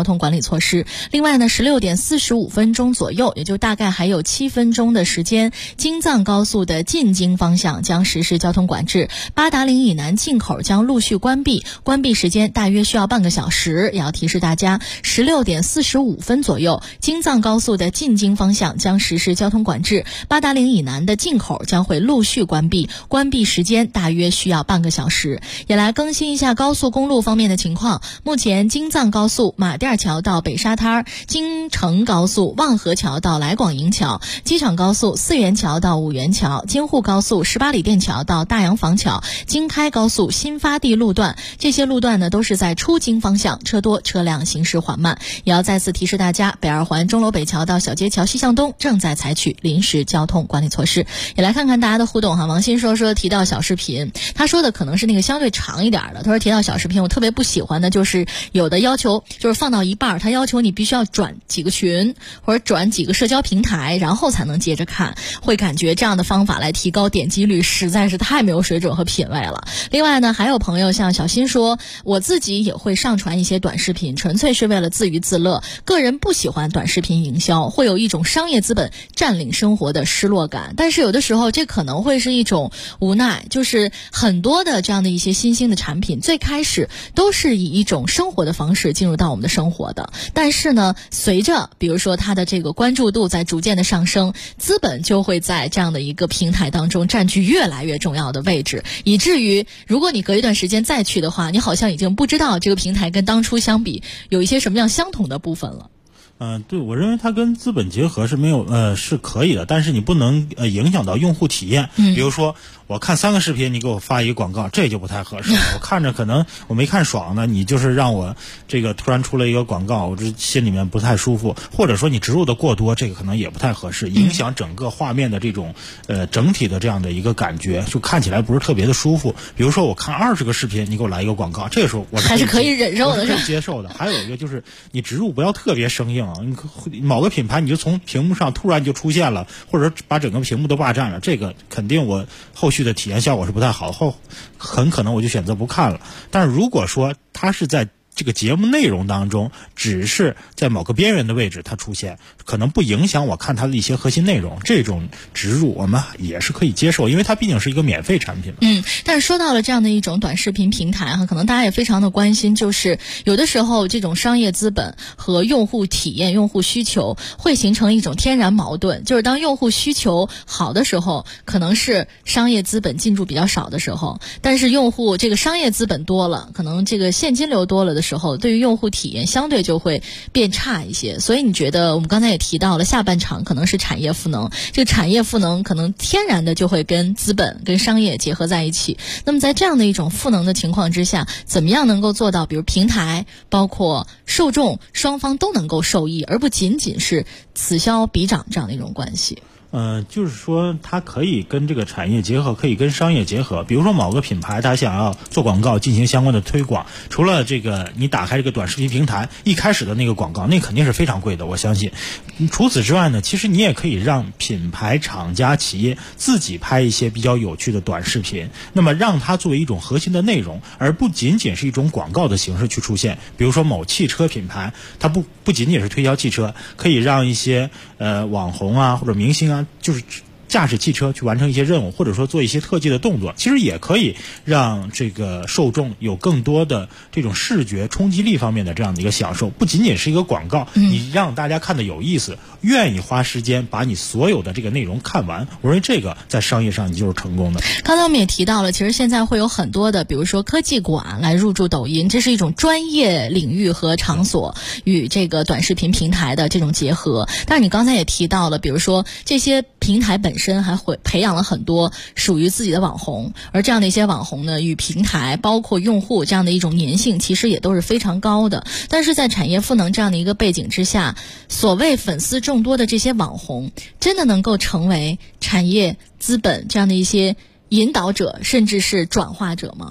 通管理措施。另外呢，16点45分钟左右，也就大概还有7分钟的时间，京藏高速的进京方向将实施交通管制，八达岭以南进口将陆续关闭，关闭时间大约需要半个小时。也要提示大家，16点45分左右，京藏高速的进京方向将实施交通管制，八达岭以南的进口将会陆续关闭，关闭时间大约需要半个小时。也来更新一下高速公路方面的情况。目前京藏高速马甸桥到北沙滩，京承高速望河桥到来广营桥，机场高速四元桥到五元桥，京沪高速18里店桥到大洋坊桥，京开高速新发地路段，这些路段呢都是在出京方向，车多车辆行驶缓慢。也要再次提示大家，北二环钟楼北桥到小街桥西向东正在采取临时交通管理措施。也来看看大家的互动哈。王鑫说提到小视频，他说的可能是那个相对长一点的。他说提到小视频，我特别不喜欢的就是有的要求就是放到一半，他要求你必须要转几个群或者转几个社交平台，然后才能接着看，会感觉这样的方法来提高点击率实在是太没有水准和品味了。另外呢，还有朋友像小新说，我自己也会上传一些短视频，纯粹是为了自娱自乐，个人不喜欢短视频营销，会有一种商业资本占领生活的失落感。但是有的时候这可能会是一种无奈，就是很多的这样的一些新兴的产品最开始都是以一种生活的方式进入到我们的生活的，但是呢，随着比如说它的这个关注度在逐渐的上升，资本就会在这样的一个平台当中占据越来越重要的位置，以至于如果你隔一段时间再去的话，你好像已经不知道这个平台跟当初相比有一些什么样相同的部分了。 对，我认为它跟资本结合是没有是可以的，但是你不能影响到用户体验。比如说我看3个视频，你给我发一个广告，这就不太合适了。我看着可能我没看爽呢，你就是让我这个突然出了一个广告，我这心里面不太舒服，或者说你植入的过多，这个可能也不太合适，影响整个画面的这种整体的这样的一个感觉，就看起来不是特别的舒服。比如说我看20个视频，你给我来一个广告，这个时候我还是可以忍受的， 是可以接受的。还有一个就是你植入不要特别生硬。某个品牌你就从屏幕上突然就出现了，或者把整个屏幕都霸占了，这个肯定我后续的体验效果是不太好，很可能我就选择不看了。但是如果说它是在这个节目内容当中只是在某个边缘的位置它出现，可能不影响我看它的一些核心内容，这种植入我们也是可以接受，因为它毕竟是一个免费产品。 但是说到了这样的一种短视频平台可能大家也非常的关心，就是有的时候这种商业资本和用户体验、用户需求会形成一种天然矛盾，就是当用户需求好的时候，可能是商业资本进驻比较少的时候，但是用户这个商业资本多了，可能这个现金流多了的时候，对于用户体验相对就会变差一些。所以你觉得我们刚才也提到了，下半场可能是产业赋能，这个产业赋能可能天然的就会跟资本跟商业结合在一起。那么在这样的一种赋能的情况之下，怎么样能够做到比如平台包括受众双方都能够受益，而不仅仅是此消彼长这样的一种关系？ 就是说它可以跟这个产业结合，可以跟商业结合。比如说某个品牌它想要做广告进行相关的推广，除了这个你打开这个短视频平台一开始的那个广告，那肯定是非常贵的，我相信。除此之外呢，其实你也可以让品牌厂家企业自己拍一些比较有趣的短视频，那么让它作为一种核心的内容，而不仅仅是一种广告的形式去出现。比如说某汽车品牌，它不仅仅是推销汽车，可以让一些网红啊或者明星啊，就是驾驶汽车去完成一些任务，或者说做一些特技的动作，其实也可以让这个受众有更多的这种视觉冲击力方面的这样的一个享受，不仅仅是一个广告，你让大家看得有意思，愿意花时间把你所有的这个内容看完，我认为这个在商业上你就是成功的。 刚才我们也提到了，其实现在会有很多的比如说科技馆来入驻抖音，这是一种专业领域和场所与这个短视频平台的这种结合。但是你刚才也提到了，比如说这些平台本身还会培养了很多属于自己的网红，而这样的一些网红呢，与平台包括用户这样的一种粘性其实也都是非常高的。但是在产业赋能这样的一个背景之下，所谓粉丝众多的这些网红真的能够成为产业资本这样的一些引导者甚至是转化者吗？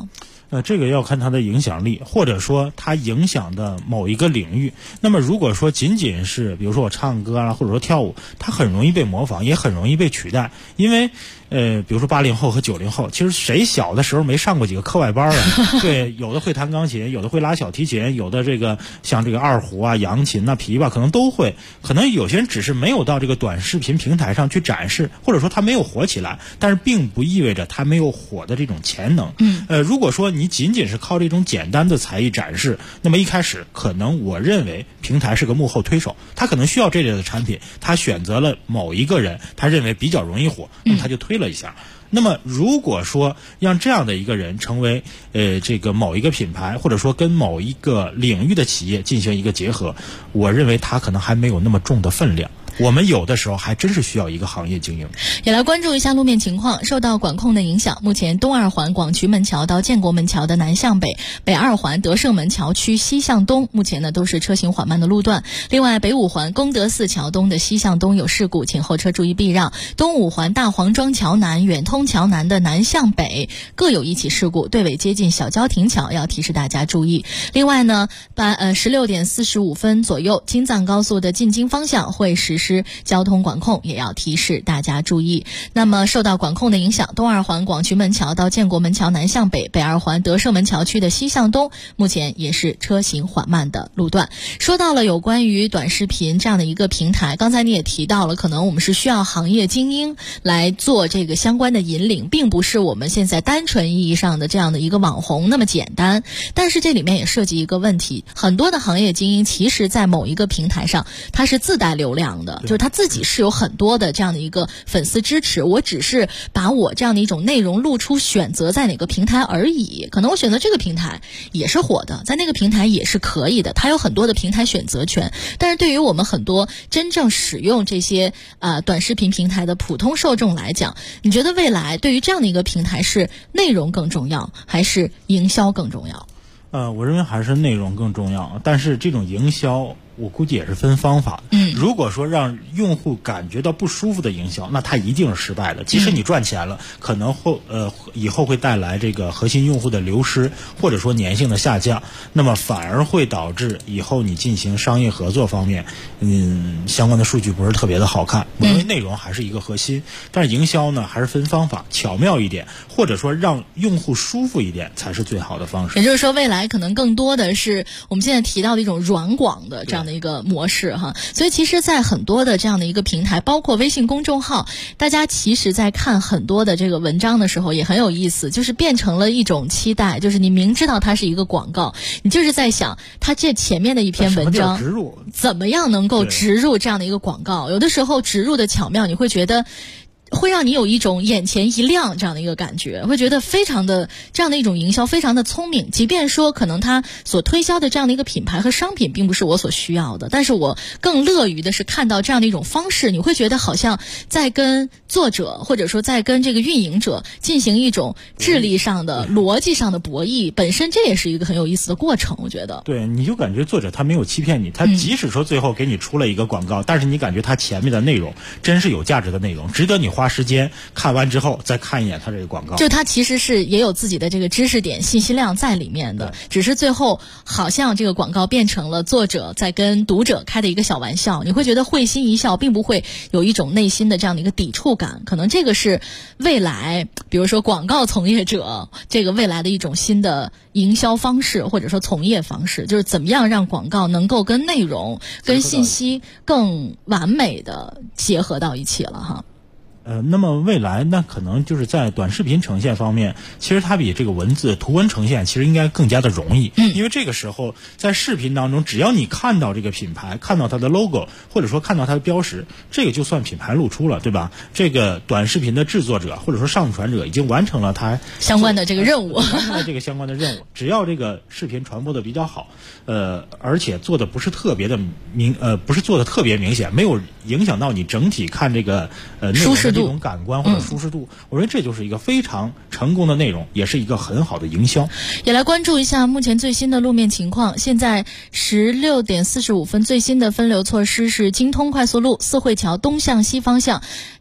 这个要看它的影响力，或者说它影响的某一个领域。那么如果说仅仅是比如说我唱歌啊，或者说跳舞，它很容易被模仿，也很容易被取代。因为比如说80后和90后，其实谁小的时候没上过几个课外班啊？对，有的会弹钢琴，有的会拉小提琴，有的这个像这个二胡啊、扬琴啊、琵琶可能都会。可能有些人只是没有到这个短视频平台上去展示，或者说他没有火起来，但是并不意味着他没有火的这种潜能。如果说你仅仅是靠这种简单的才艺展示，那么一开始可能我认为平台是个幕后推手，他可能需要这类的产品，他选择了某一个人，他认为比较容易火，那么他就推了一下。那么如果说让这样的一个人成为这个某一个品牌，或者说跟某一个领域的企业进行一个结合，我认为他可能还没有那么重的分量。我们有的时候还真是需要一个行业经营。 也来关注一下路面情况。受到管控的影响，目前东二环广渠门桥到建国门桥的南向北，北二环德胜门桥区西向东，目前呢都是车行缓慢的路段。另外，北五环功德寺桥东的西向东有事故，请后车注意避让。东五环大黄庄桥南、远通桥南的南向北各有一起事故，队尾接近小交亭桥，要提示大家注意。另外呢，16点45分左右，京藏高速的进京方向会实施交通管控，也要提示大家注意。那么受到管控的影响，东二环广渠门桥到建国门桥南向北，北二环德胜门桥区的西向东，目前也是车行缓慢的路段。说到了有关于短视频这样的一个平台，刚才你也提到了，可能我们是需要行业精英来做这个相关的引领，并不是我们现在单纯意义上的这样的一个网红那么简单。但是这里面也涉及一个问题，很多的行业精英其实在某一个平台上它是自带流量的，就是他自己是有很多的这样的一个粉丝支持，我只是把我这样的一种内容露出选择在哪个平台而已。可能我选择这个平台也是火的，在那个平台也是可以的，它有很多的平台选择权。但是对于我们很多真正使用这些短视频平台的普通受众来讲，你觉得未来对于这样的一个平台是内容更重要还是营销更重要？ 我认为还是内容更重要，但是这种营销我估计也是分方法的。如果说让用户感觉到不舒服的营销，那它一定是失败的。即使你赚钱了，可能以后会带来这个核心用户的流失，或者说粘性的下降，那么反而会导致以后你进行商业合作方面，相关的数据不是特别的好看。我认为内容还是一个核心，但是营销呢还是分方法，巧妙一点，或者说让用户舒服一点才是最好的方式。 也就是说，未来可能更多的是我们现在提到的一种软广的这样的一个模式哈。所以其实在很多的这样的一个平台，包括微信公众号，大家其实在看很多的这个文章的时候也很有意思，就是变成了一种期待，就是你明知道它是一个广告，你就是在想它这前面的一篇文章怎么样能够植入这样的一个广告。有的时候植入的巧妙，你会觉得会让你有一种眼前一亮这样的一个感觉，会觉得非常的这样的一种营销非常的聪明。即便说可能他所推销的这样的一个品牌和商品并不是我所需要的，但是我更乐于的是看到这样的一种方式，你会觉得好像在跟作者或者说在跟这个运营者进行一种智力上的逻辑上的博弈，本身这也是一个很有意思的过程。我觉得对，你就感觉作者他没有欺骗你，他即使说最后给你出了一个广告，但是你感觉他前面的内容真是有价值的内容，值得你花时间看完之后再看一眼他这个广告， 就他其实是也有自己的这个知识点信息量在里面的，只是最后好像这个广告变成了作者在跟读者开的一个小玩笑，你会觉得会心一笑，并不会有一种内心的这样的一个抵触感。可能这个是未来比如说广告从业者这个未来的一种新的营销方式，或者说从业方式，就是怎么样让广告能够跟内容跟信息更完美的结合到一起了哈。 那么未来那可能就是在短视频呈现方面，其实它比这个文字图文呈现其实应该更加的容易。因为这个时候在视频当中，只要你看到这个品牌，看到它的 logo， 或者说看到它的标识，这个就算品牌露出了，对吧？这个短视频的制作者或者说上传者已经完成了他相关的这个任务， 完成了这个相关的任务。只要这个视频传播的比较好，而且做的不是特别的不是做的特别明显，没有影响到你整体看这个内容的这种感官或者舒适度，我认为这就是一个非常成功的内容，也是一个很好的营销。 也来关注一下目前最新的路面情况。现在16点45分，最新的分流措施是京通快速路四惠桥东向西方向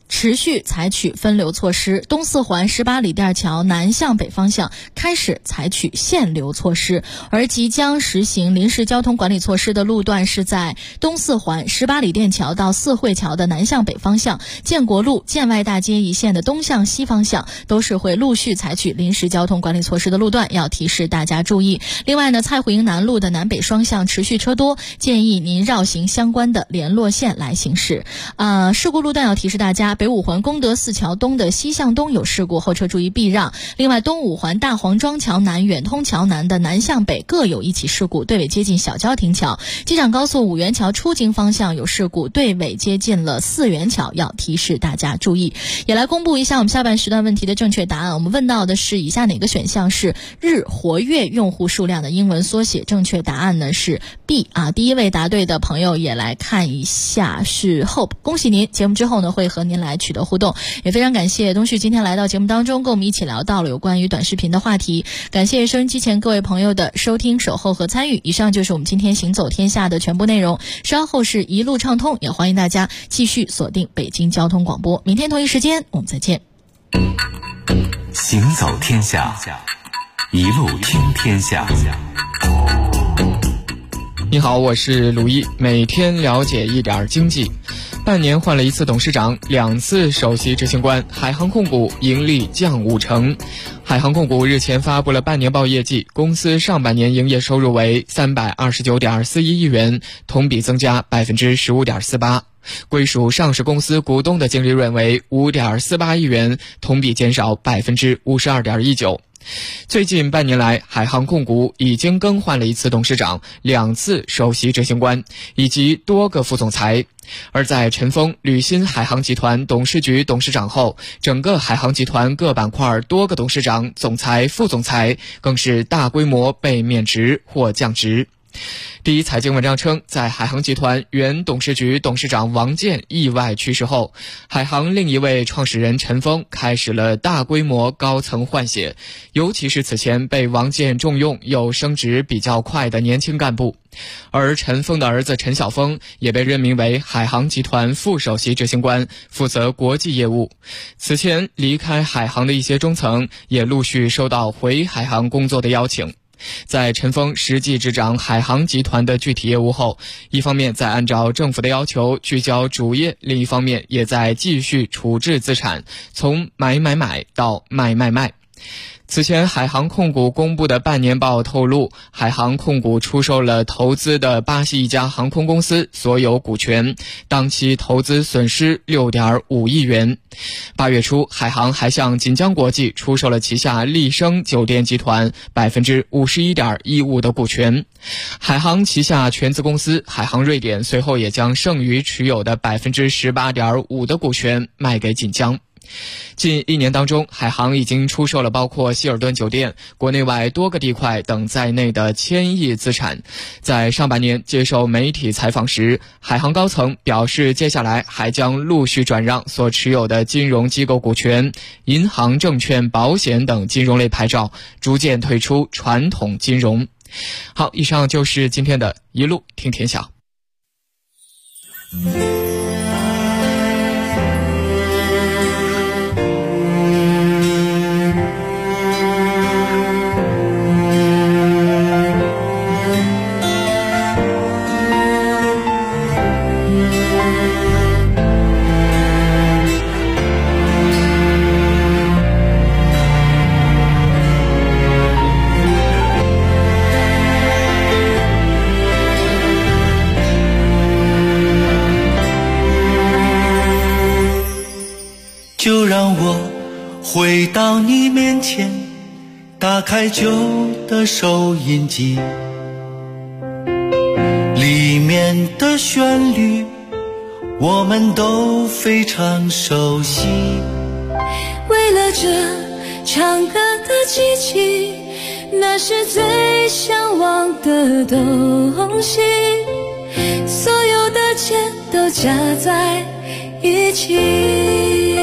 持续采取分流措施，东四环18里店桥南向北方向开始采取限流措施，而即将实行临时交通管理措施的路段是在东四环18里店桥到四惠桥的南向北方向，建国路、建外大街一线的东向西方向都是会陆续采取临时交通管理措施的路段，要提示大家注意。另外呢，蔡湖营南路的南北双向持续车多，建议您绕行相关的联络线来行驶。事故路段要提示大家，北五环功德寺桥东的西向东有事故，后车注意避让。另外，东五环大黄庄桥南、远通桥南的南向北各有一起事故，对尾接近小交亭桥。机场高速五原桥出京方向有事故，对尾接近了四元桥，要提示大家注意。也来公布一下我们下半时段问题的正确答案。我们问到的是以下哪个选项是日活跃用户数量的英文缩写？正确答案呢是 B 啊。第一位答对的朋友也来看一下是 Hope， 恭喜您！节目之后呢会和您来取得互动，也非常感谢东旭今天来到节目当中，跟我们一起聊到了有关于短视频的话题。感谢收音机前各位朋友的收听、守候和参与。以上就是我们今天行走天下的全部内容，稍后是一路畅通，也欢迎大家继续锁定北京交通广播。明天同一时间我们再见。 行走天下，一路听天下。 你好，我是鲁毅，每天了解一点经济。半年换了一次董事长，2次首席执行官，海航控股盈利降5成。海航控股日前发布了半年报业绩，公司上半年营业收入为329.41亿元，同比增加 15.48%。归属上市公司股东的净利润为 5.48亿元，同比减少 52.19%。最近半年来，海航控股已经更换了1次董事长、2次首席执行官以及多个副总裁。而在陈峰履新海航集团董事局董事长后，整个海航集团各板块多个董事长、总裁、副总裁更是大规模被免职或降职。第一财经文章称，在海航集团原董事局董事长王健意外去世后，海航另一位创始人陈峰开始了大规模高层换血，尤其是此前被王健重用又升职比较快的年轻干部。而陈峰的儿子陈晓峰也被任命为海航集团副首席执行官，负责国际业务。此前离开海航的一些中层也陆续收到回海航工作的邀请。在陈峰实际执掌海航集团的具体业务后，一方面在按照政府的要求聚焦主业，另一方面也在继续处置资产，从买到卖。此前海航控股公布的半年报透露，海航控股出售了投资的巴西一家航空公司所有股权，当期投资损失 6.5 亿元。8月初，海航还向锦江国际出售了旗下丽笙酒店集团 51.15% 的股权。海航旗下全资公司海航瑞典随后也将剩余持有的 18.5% 的股权卖给锦江。近1年当中，海航已经出售了包括希尔顿酒店、国内外多个地块等在内的千亿资产。在上半年接受媒体采访时，海航高层表示，接下来还将陆续转让所持有的金融机构股权、银行、证券、保险等金融类牌照，逐渐退出传统金融。好，以上就是今天的一路听天下。 就让我回到你面前，打开旧的收音机，里面的旋律我们都非常熟悉。 为了这唱歌的机器，那是最向往的东西，所有的钱都加在一起。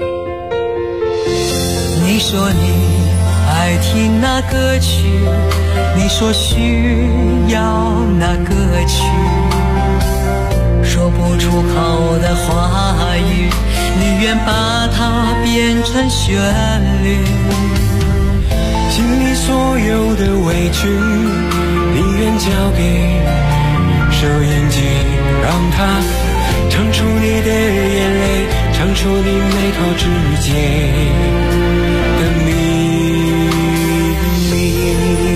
你说你爱听那歌曲，你说需要那歌曲， 说不出口的话语，宁愿把它变成旋律。 心里所有的委屈，宁愿交给收音机，让它唱出你的眼泪，唱出你眉头之间的秘密。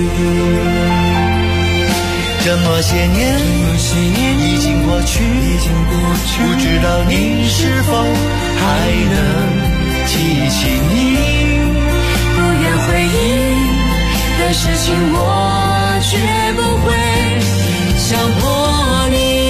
这么些年已经过去，不知道你是否还能记起你不愿回忆的事情，我绝不会强迫你。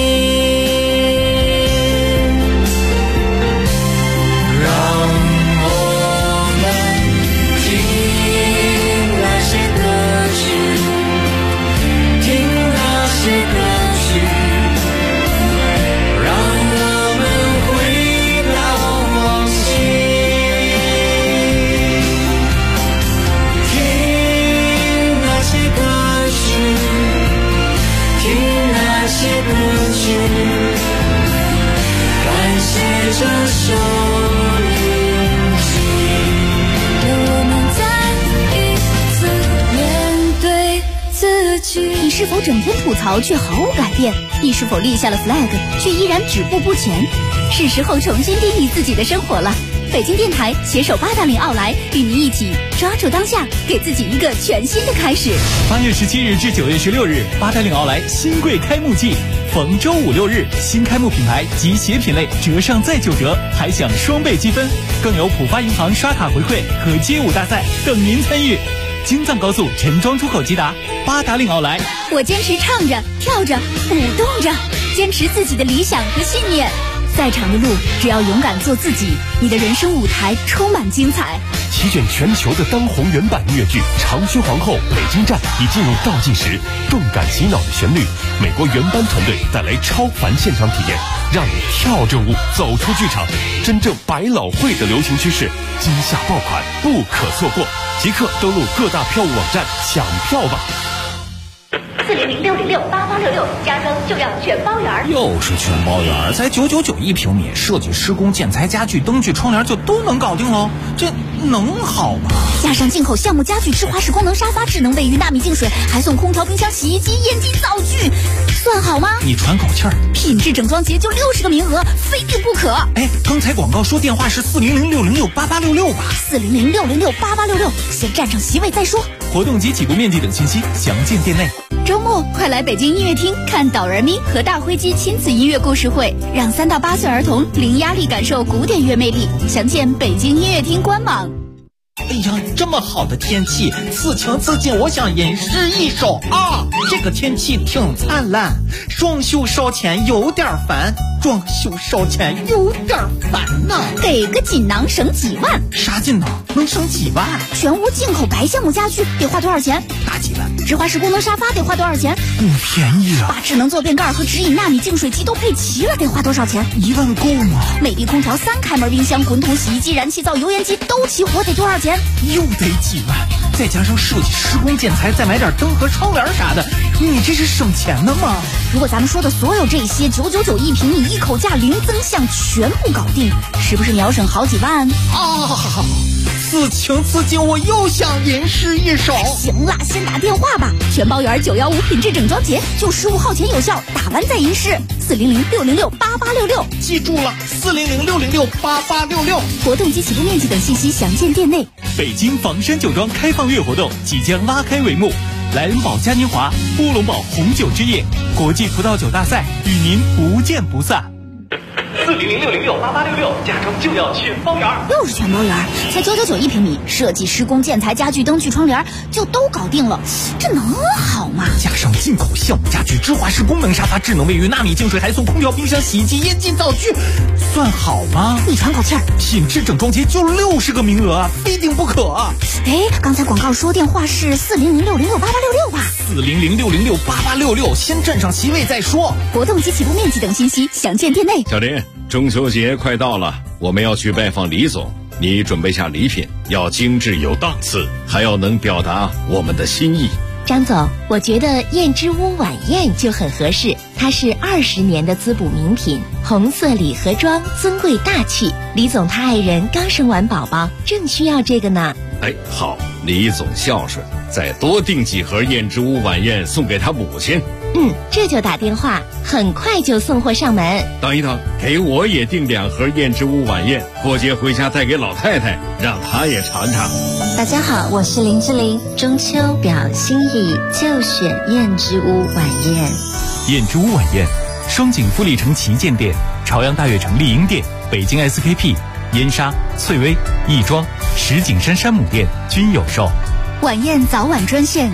这首灵犀，让我们再一次面对自己。 你是否整天吐槽却毫无改变？你是否立下了 flag 却依然止步不前？是时候重新定义自己的生活了。北京电台携手八达岭奥莱，与您一起抓住当下，给自己一个全新的开始。 8月17日至9月16日，八达岭奥莱新贵开幕季，逢周5、6日，新开幕品牌及鞋品类折上再9折，还享双倍积分，更有浦发银行刷卡回馈和街舞大赛等您参与。京藏高速陈庄出口即达，八达岭奥莱。 我坚持唱着、跳着、舞动着，坚持自己的理想和信念。再长的路，只要勇敢做自己，你的人生舞台充满精彩。 席卷全球的当红原版音乐剧《长靴皇后》北京站已进入倒计时，动感洗脑的旋律，美国原班团队带来超凡现场体验，让你跳着舞走出剧场，真正百老汇的流行趋势，今夏爆款不可错过，即刻登录各大票务网站抢票吧。 400-606-8866，家装就要全包圆。 又是全包圆，才999一平米，设计、施工、建材、家具、灯具、窗帘就都能搞定喽，这能好吗？ 加上进口橡木家具、智华式功能沙发、智能卫浴、纳米净水，还送空调、冰箱、洗衣机、烟机、灶具，算好吗？ 你喘口气儿。 品质整装节就60个名额，非订不可。 哎，刚才广告说电话是400-606-8866吧 ？400-606-8866，先占上席位再说。 活动及起步面积等信息详见店内。 周末快来北京音乐厅看导人咪和大灰鸡亲子音乐故事会，让3到8岁儿童零压力感受古典乐魅力。详见北京音乐厅官网。 哎呀，这么好的天气，此情此景，我想吟诗一首啊！这个天气挺灿烂，装修烧钱有点烦，装修烧钱有点烦呐。 给个锦囊省几万？ 啥锦囊？能省几万？ 全屋进口白橡木家具得花多少钱？ 大几万。 智华式功能沙发得花多少钱？ 不便宜啊。 把智能坐便盖和直饮纳米净水机都配齐了，得花多少钱 ？1万够吗？ 美的空调、3开门冰箱、滚筒洗衣机、燃气灶、油烟机都齐活，得多少钱？ 又得几万，再加上设计、施工、建材，再买点灯和窗帘啥的，你这是省钱的吗？ 如果咱们说的所有这些999一平米，一口价零增项，全部搞定，是不是秒省好几万啊？此情此景，我又想吟诗一首。 行了，先打电话吧。全包圆915品质整装节，就15号前有效，打完再吟诗。400-606-8866， 记住了，400-606-8866。 活动及起步面积等信息详见店内。 北京房山酒庄开放月活动即将拉开帷幕，莱恩堡嘉年华、乌龙堡红酒之夜、国际葡萄酒大赛与您不见不散。 400-606-8866，家装就要全包圆。 又是全包圆，才999一平米，设计、施工、建材、家具、灯具、窗帘就都搞定了，这能好吗？ 加上进口橡木家具、智华式功能沙发、智能卫浴、纳米净水，还送空调、冰箱、洗衣机、烟机、灶具，算好吗？ 你喘口气儿。 品质整装节就60个名额，非订不可。 哎，刚才广告说电话是400-606-8866吧 ？400-606-8866，先占上席位再说。 活动及起步面积等信息详见店内。 小林，中秋节快到了，我们要去拜访李总，你准备下礼品，要精致有档次，还要能表达我们的心意。 张总，我觉得燕之屋晚宴就很合适，它是20年的滋补名品，红色礼盒装，尊贵大气。李总他爱人刚生完宝宝，正需要这个呢。 哎，好，李总孝顺，再多订几盒燕之屋晚宴送给他母亲。 这就打电话，很快就送货上门。 等一等，给我也订2盒燕之屋晚宴，过节回家带给老太太，让她也尝尝。 大家好，我是林志玲，中秋表心意就选燕之屋晚宴。 燕之屋晚宴，双井富力城旗舰店、朝阳大悦城丽婴店、北京 SKP、燕莎、翠微、亦庄、石景山山姆店均有售。 晚宴早晚专线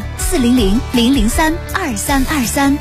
400-003-2323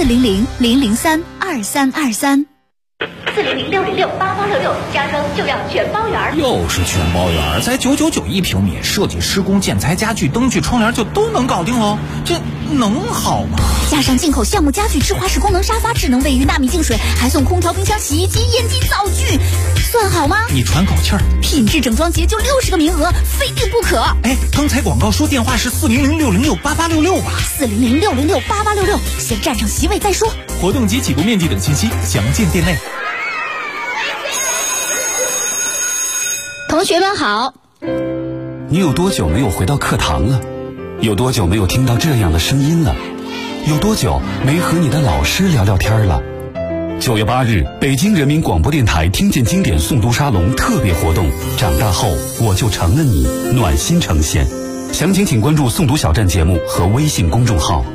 400-003-2323。 400-606-8866，加装就要全包圆。 又是全包圆，才999一平米，设计、施工、建材、家具、灯具、窗帘就都能搞定喽，这能好吗？ 加上进口橡木家具、智华式功能沙发、智能卫浴、纳米净水，还送空调、冰箱、洗衣机、烟机、灶具，算好吗？ 你喘口气儿。 品质整装节就60个名额，非订不可。 哎，刚才广告说电话是400-606-8866吧 400-606-8866，先占上席位再说。 活动及起步面积等信息详见店内。 同学们好。 你有多久没有回到课堂了？有多久没有听到这样的声音了？有多久没和你的老师聊聊天了？9月8日，北京人民广播电台听见经典诵读沙龙特别活动，长大后我就成了你，暖心呈现。详情请关注诵读小站节目和微信公众号。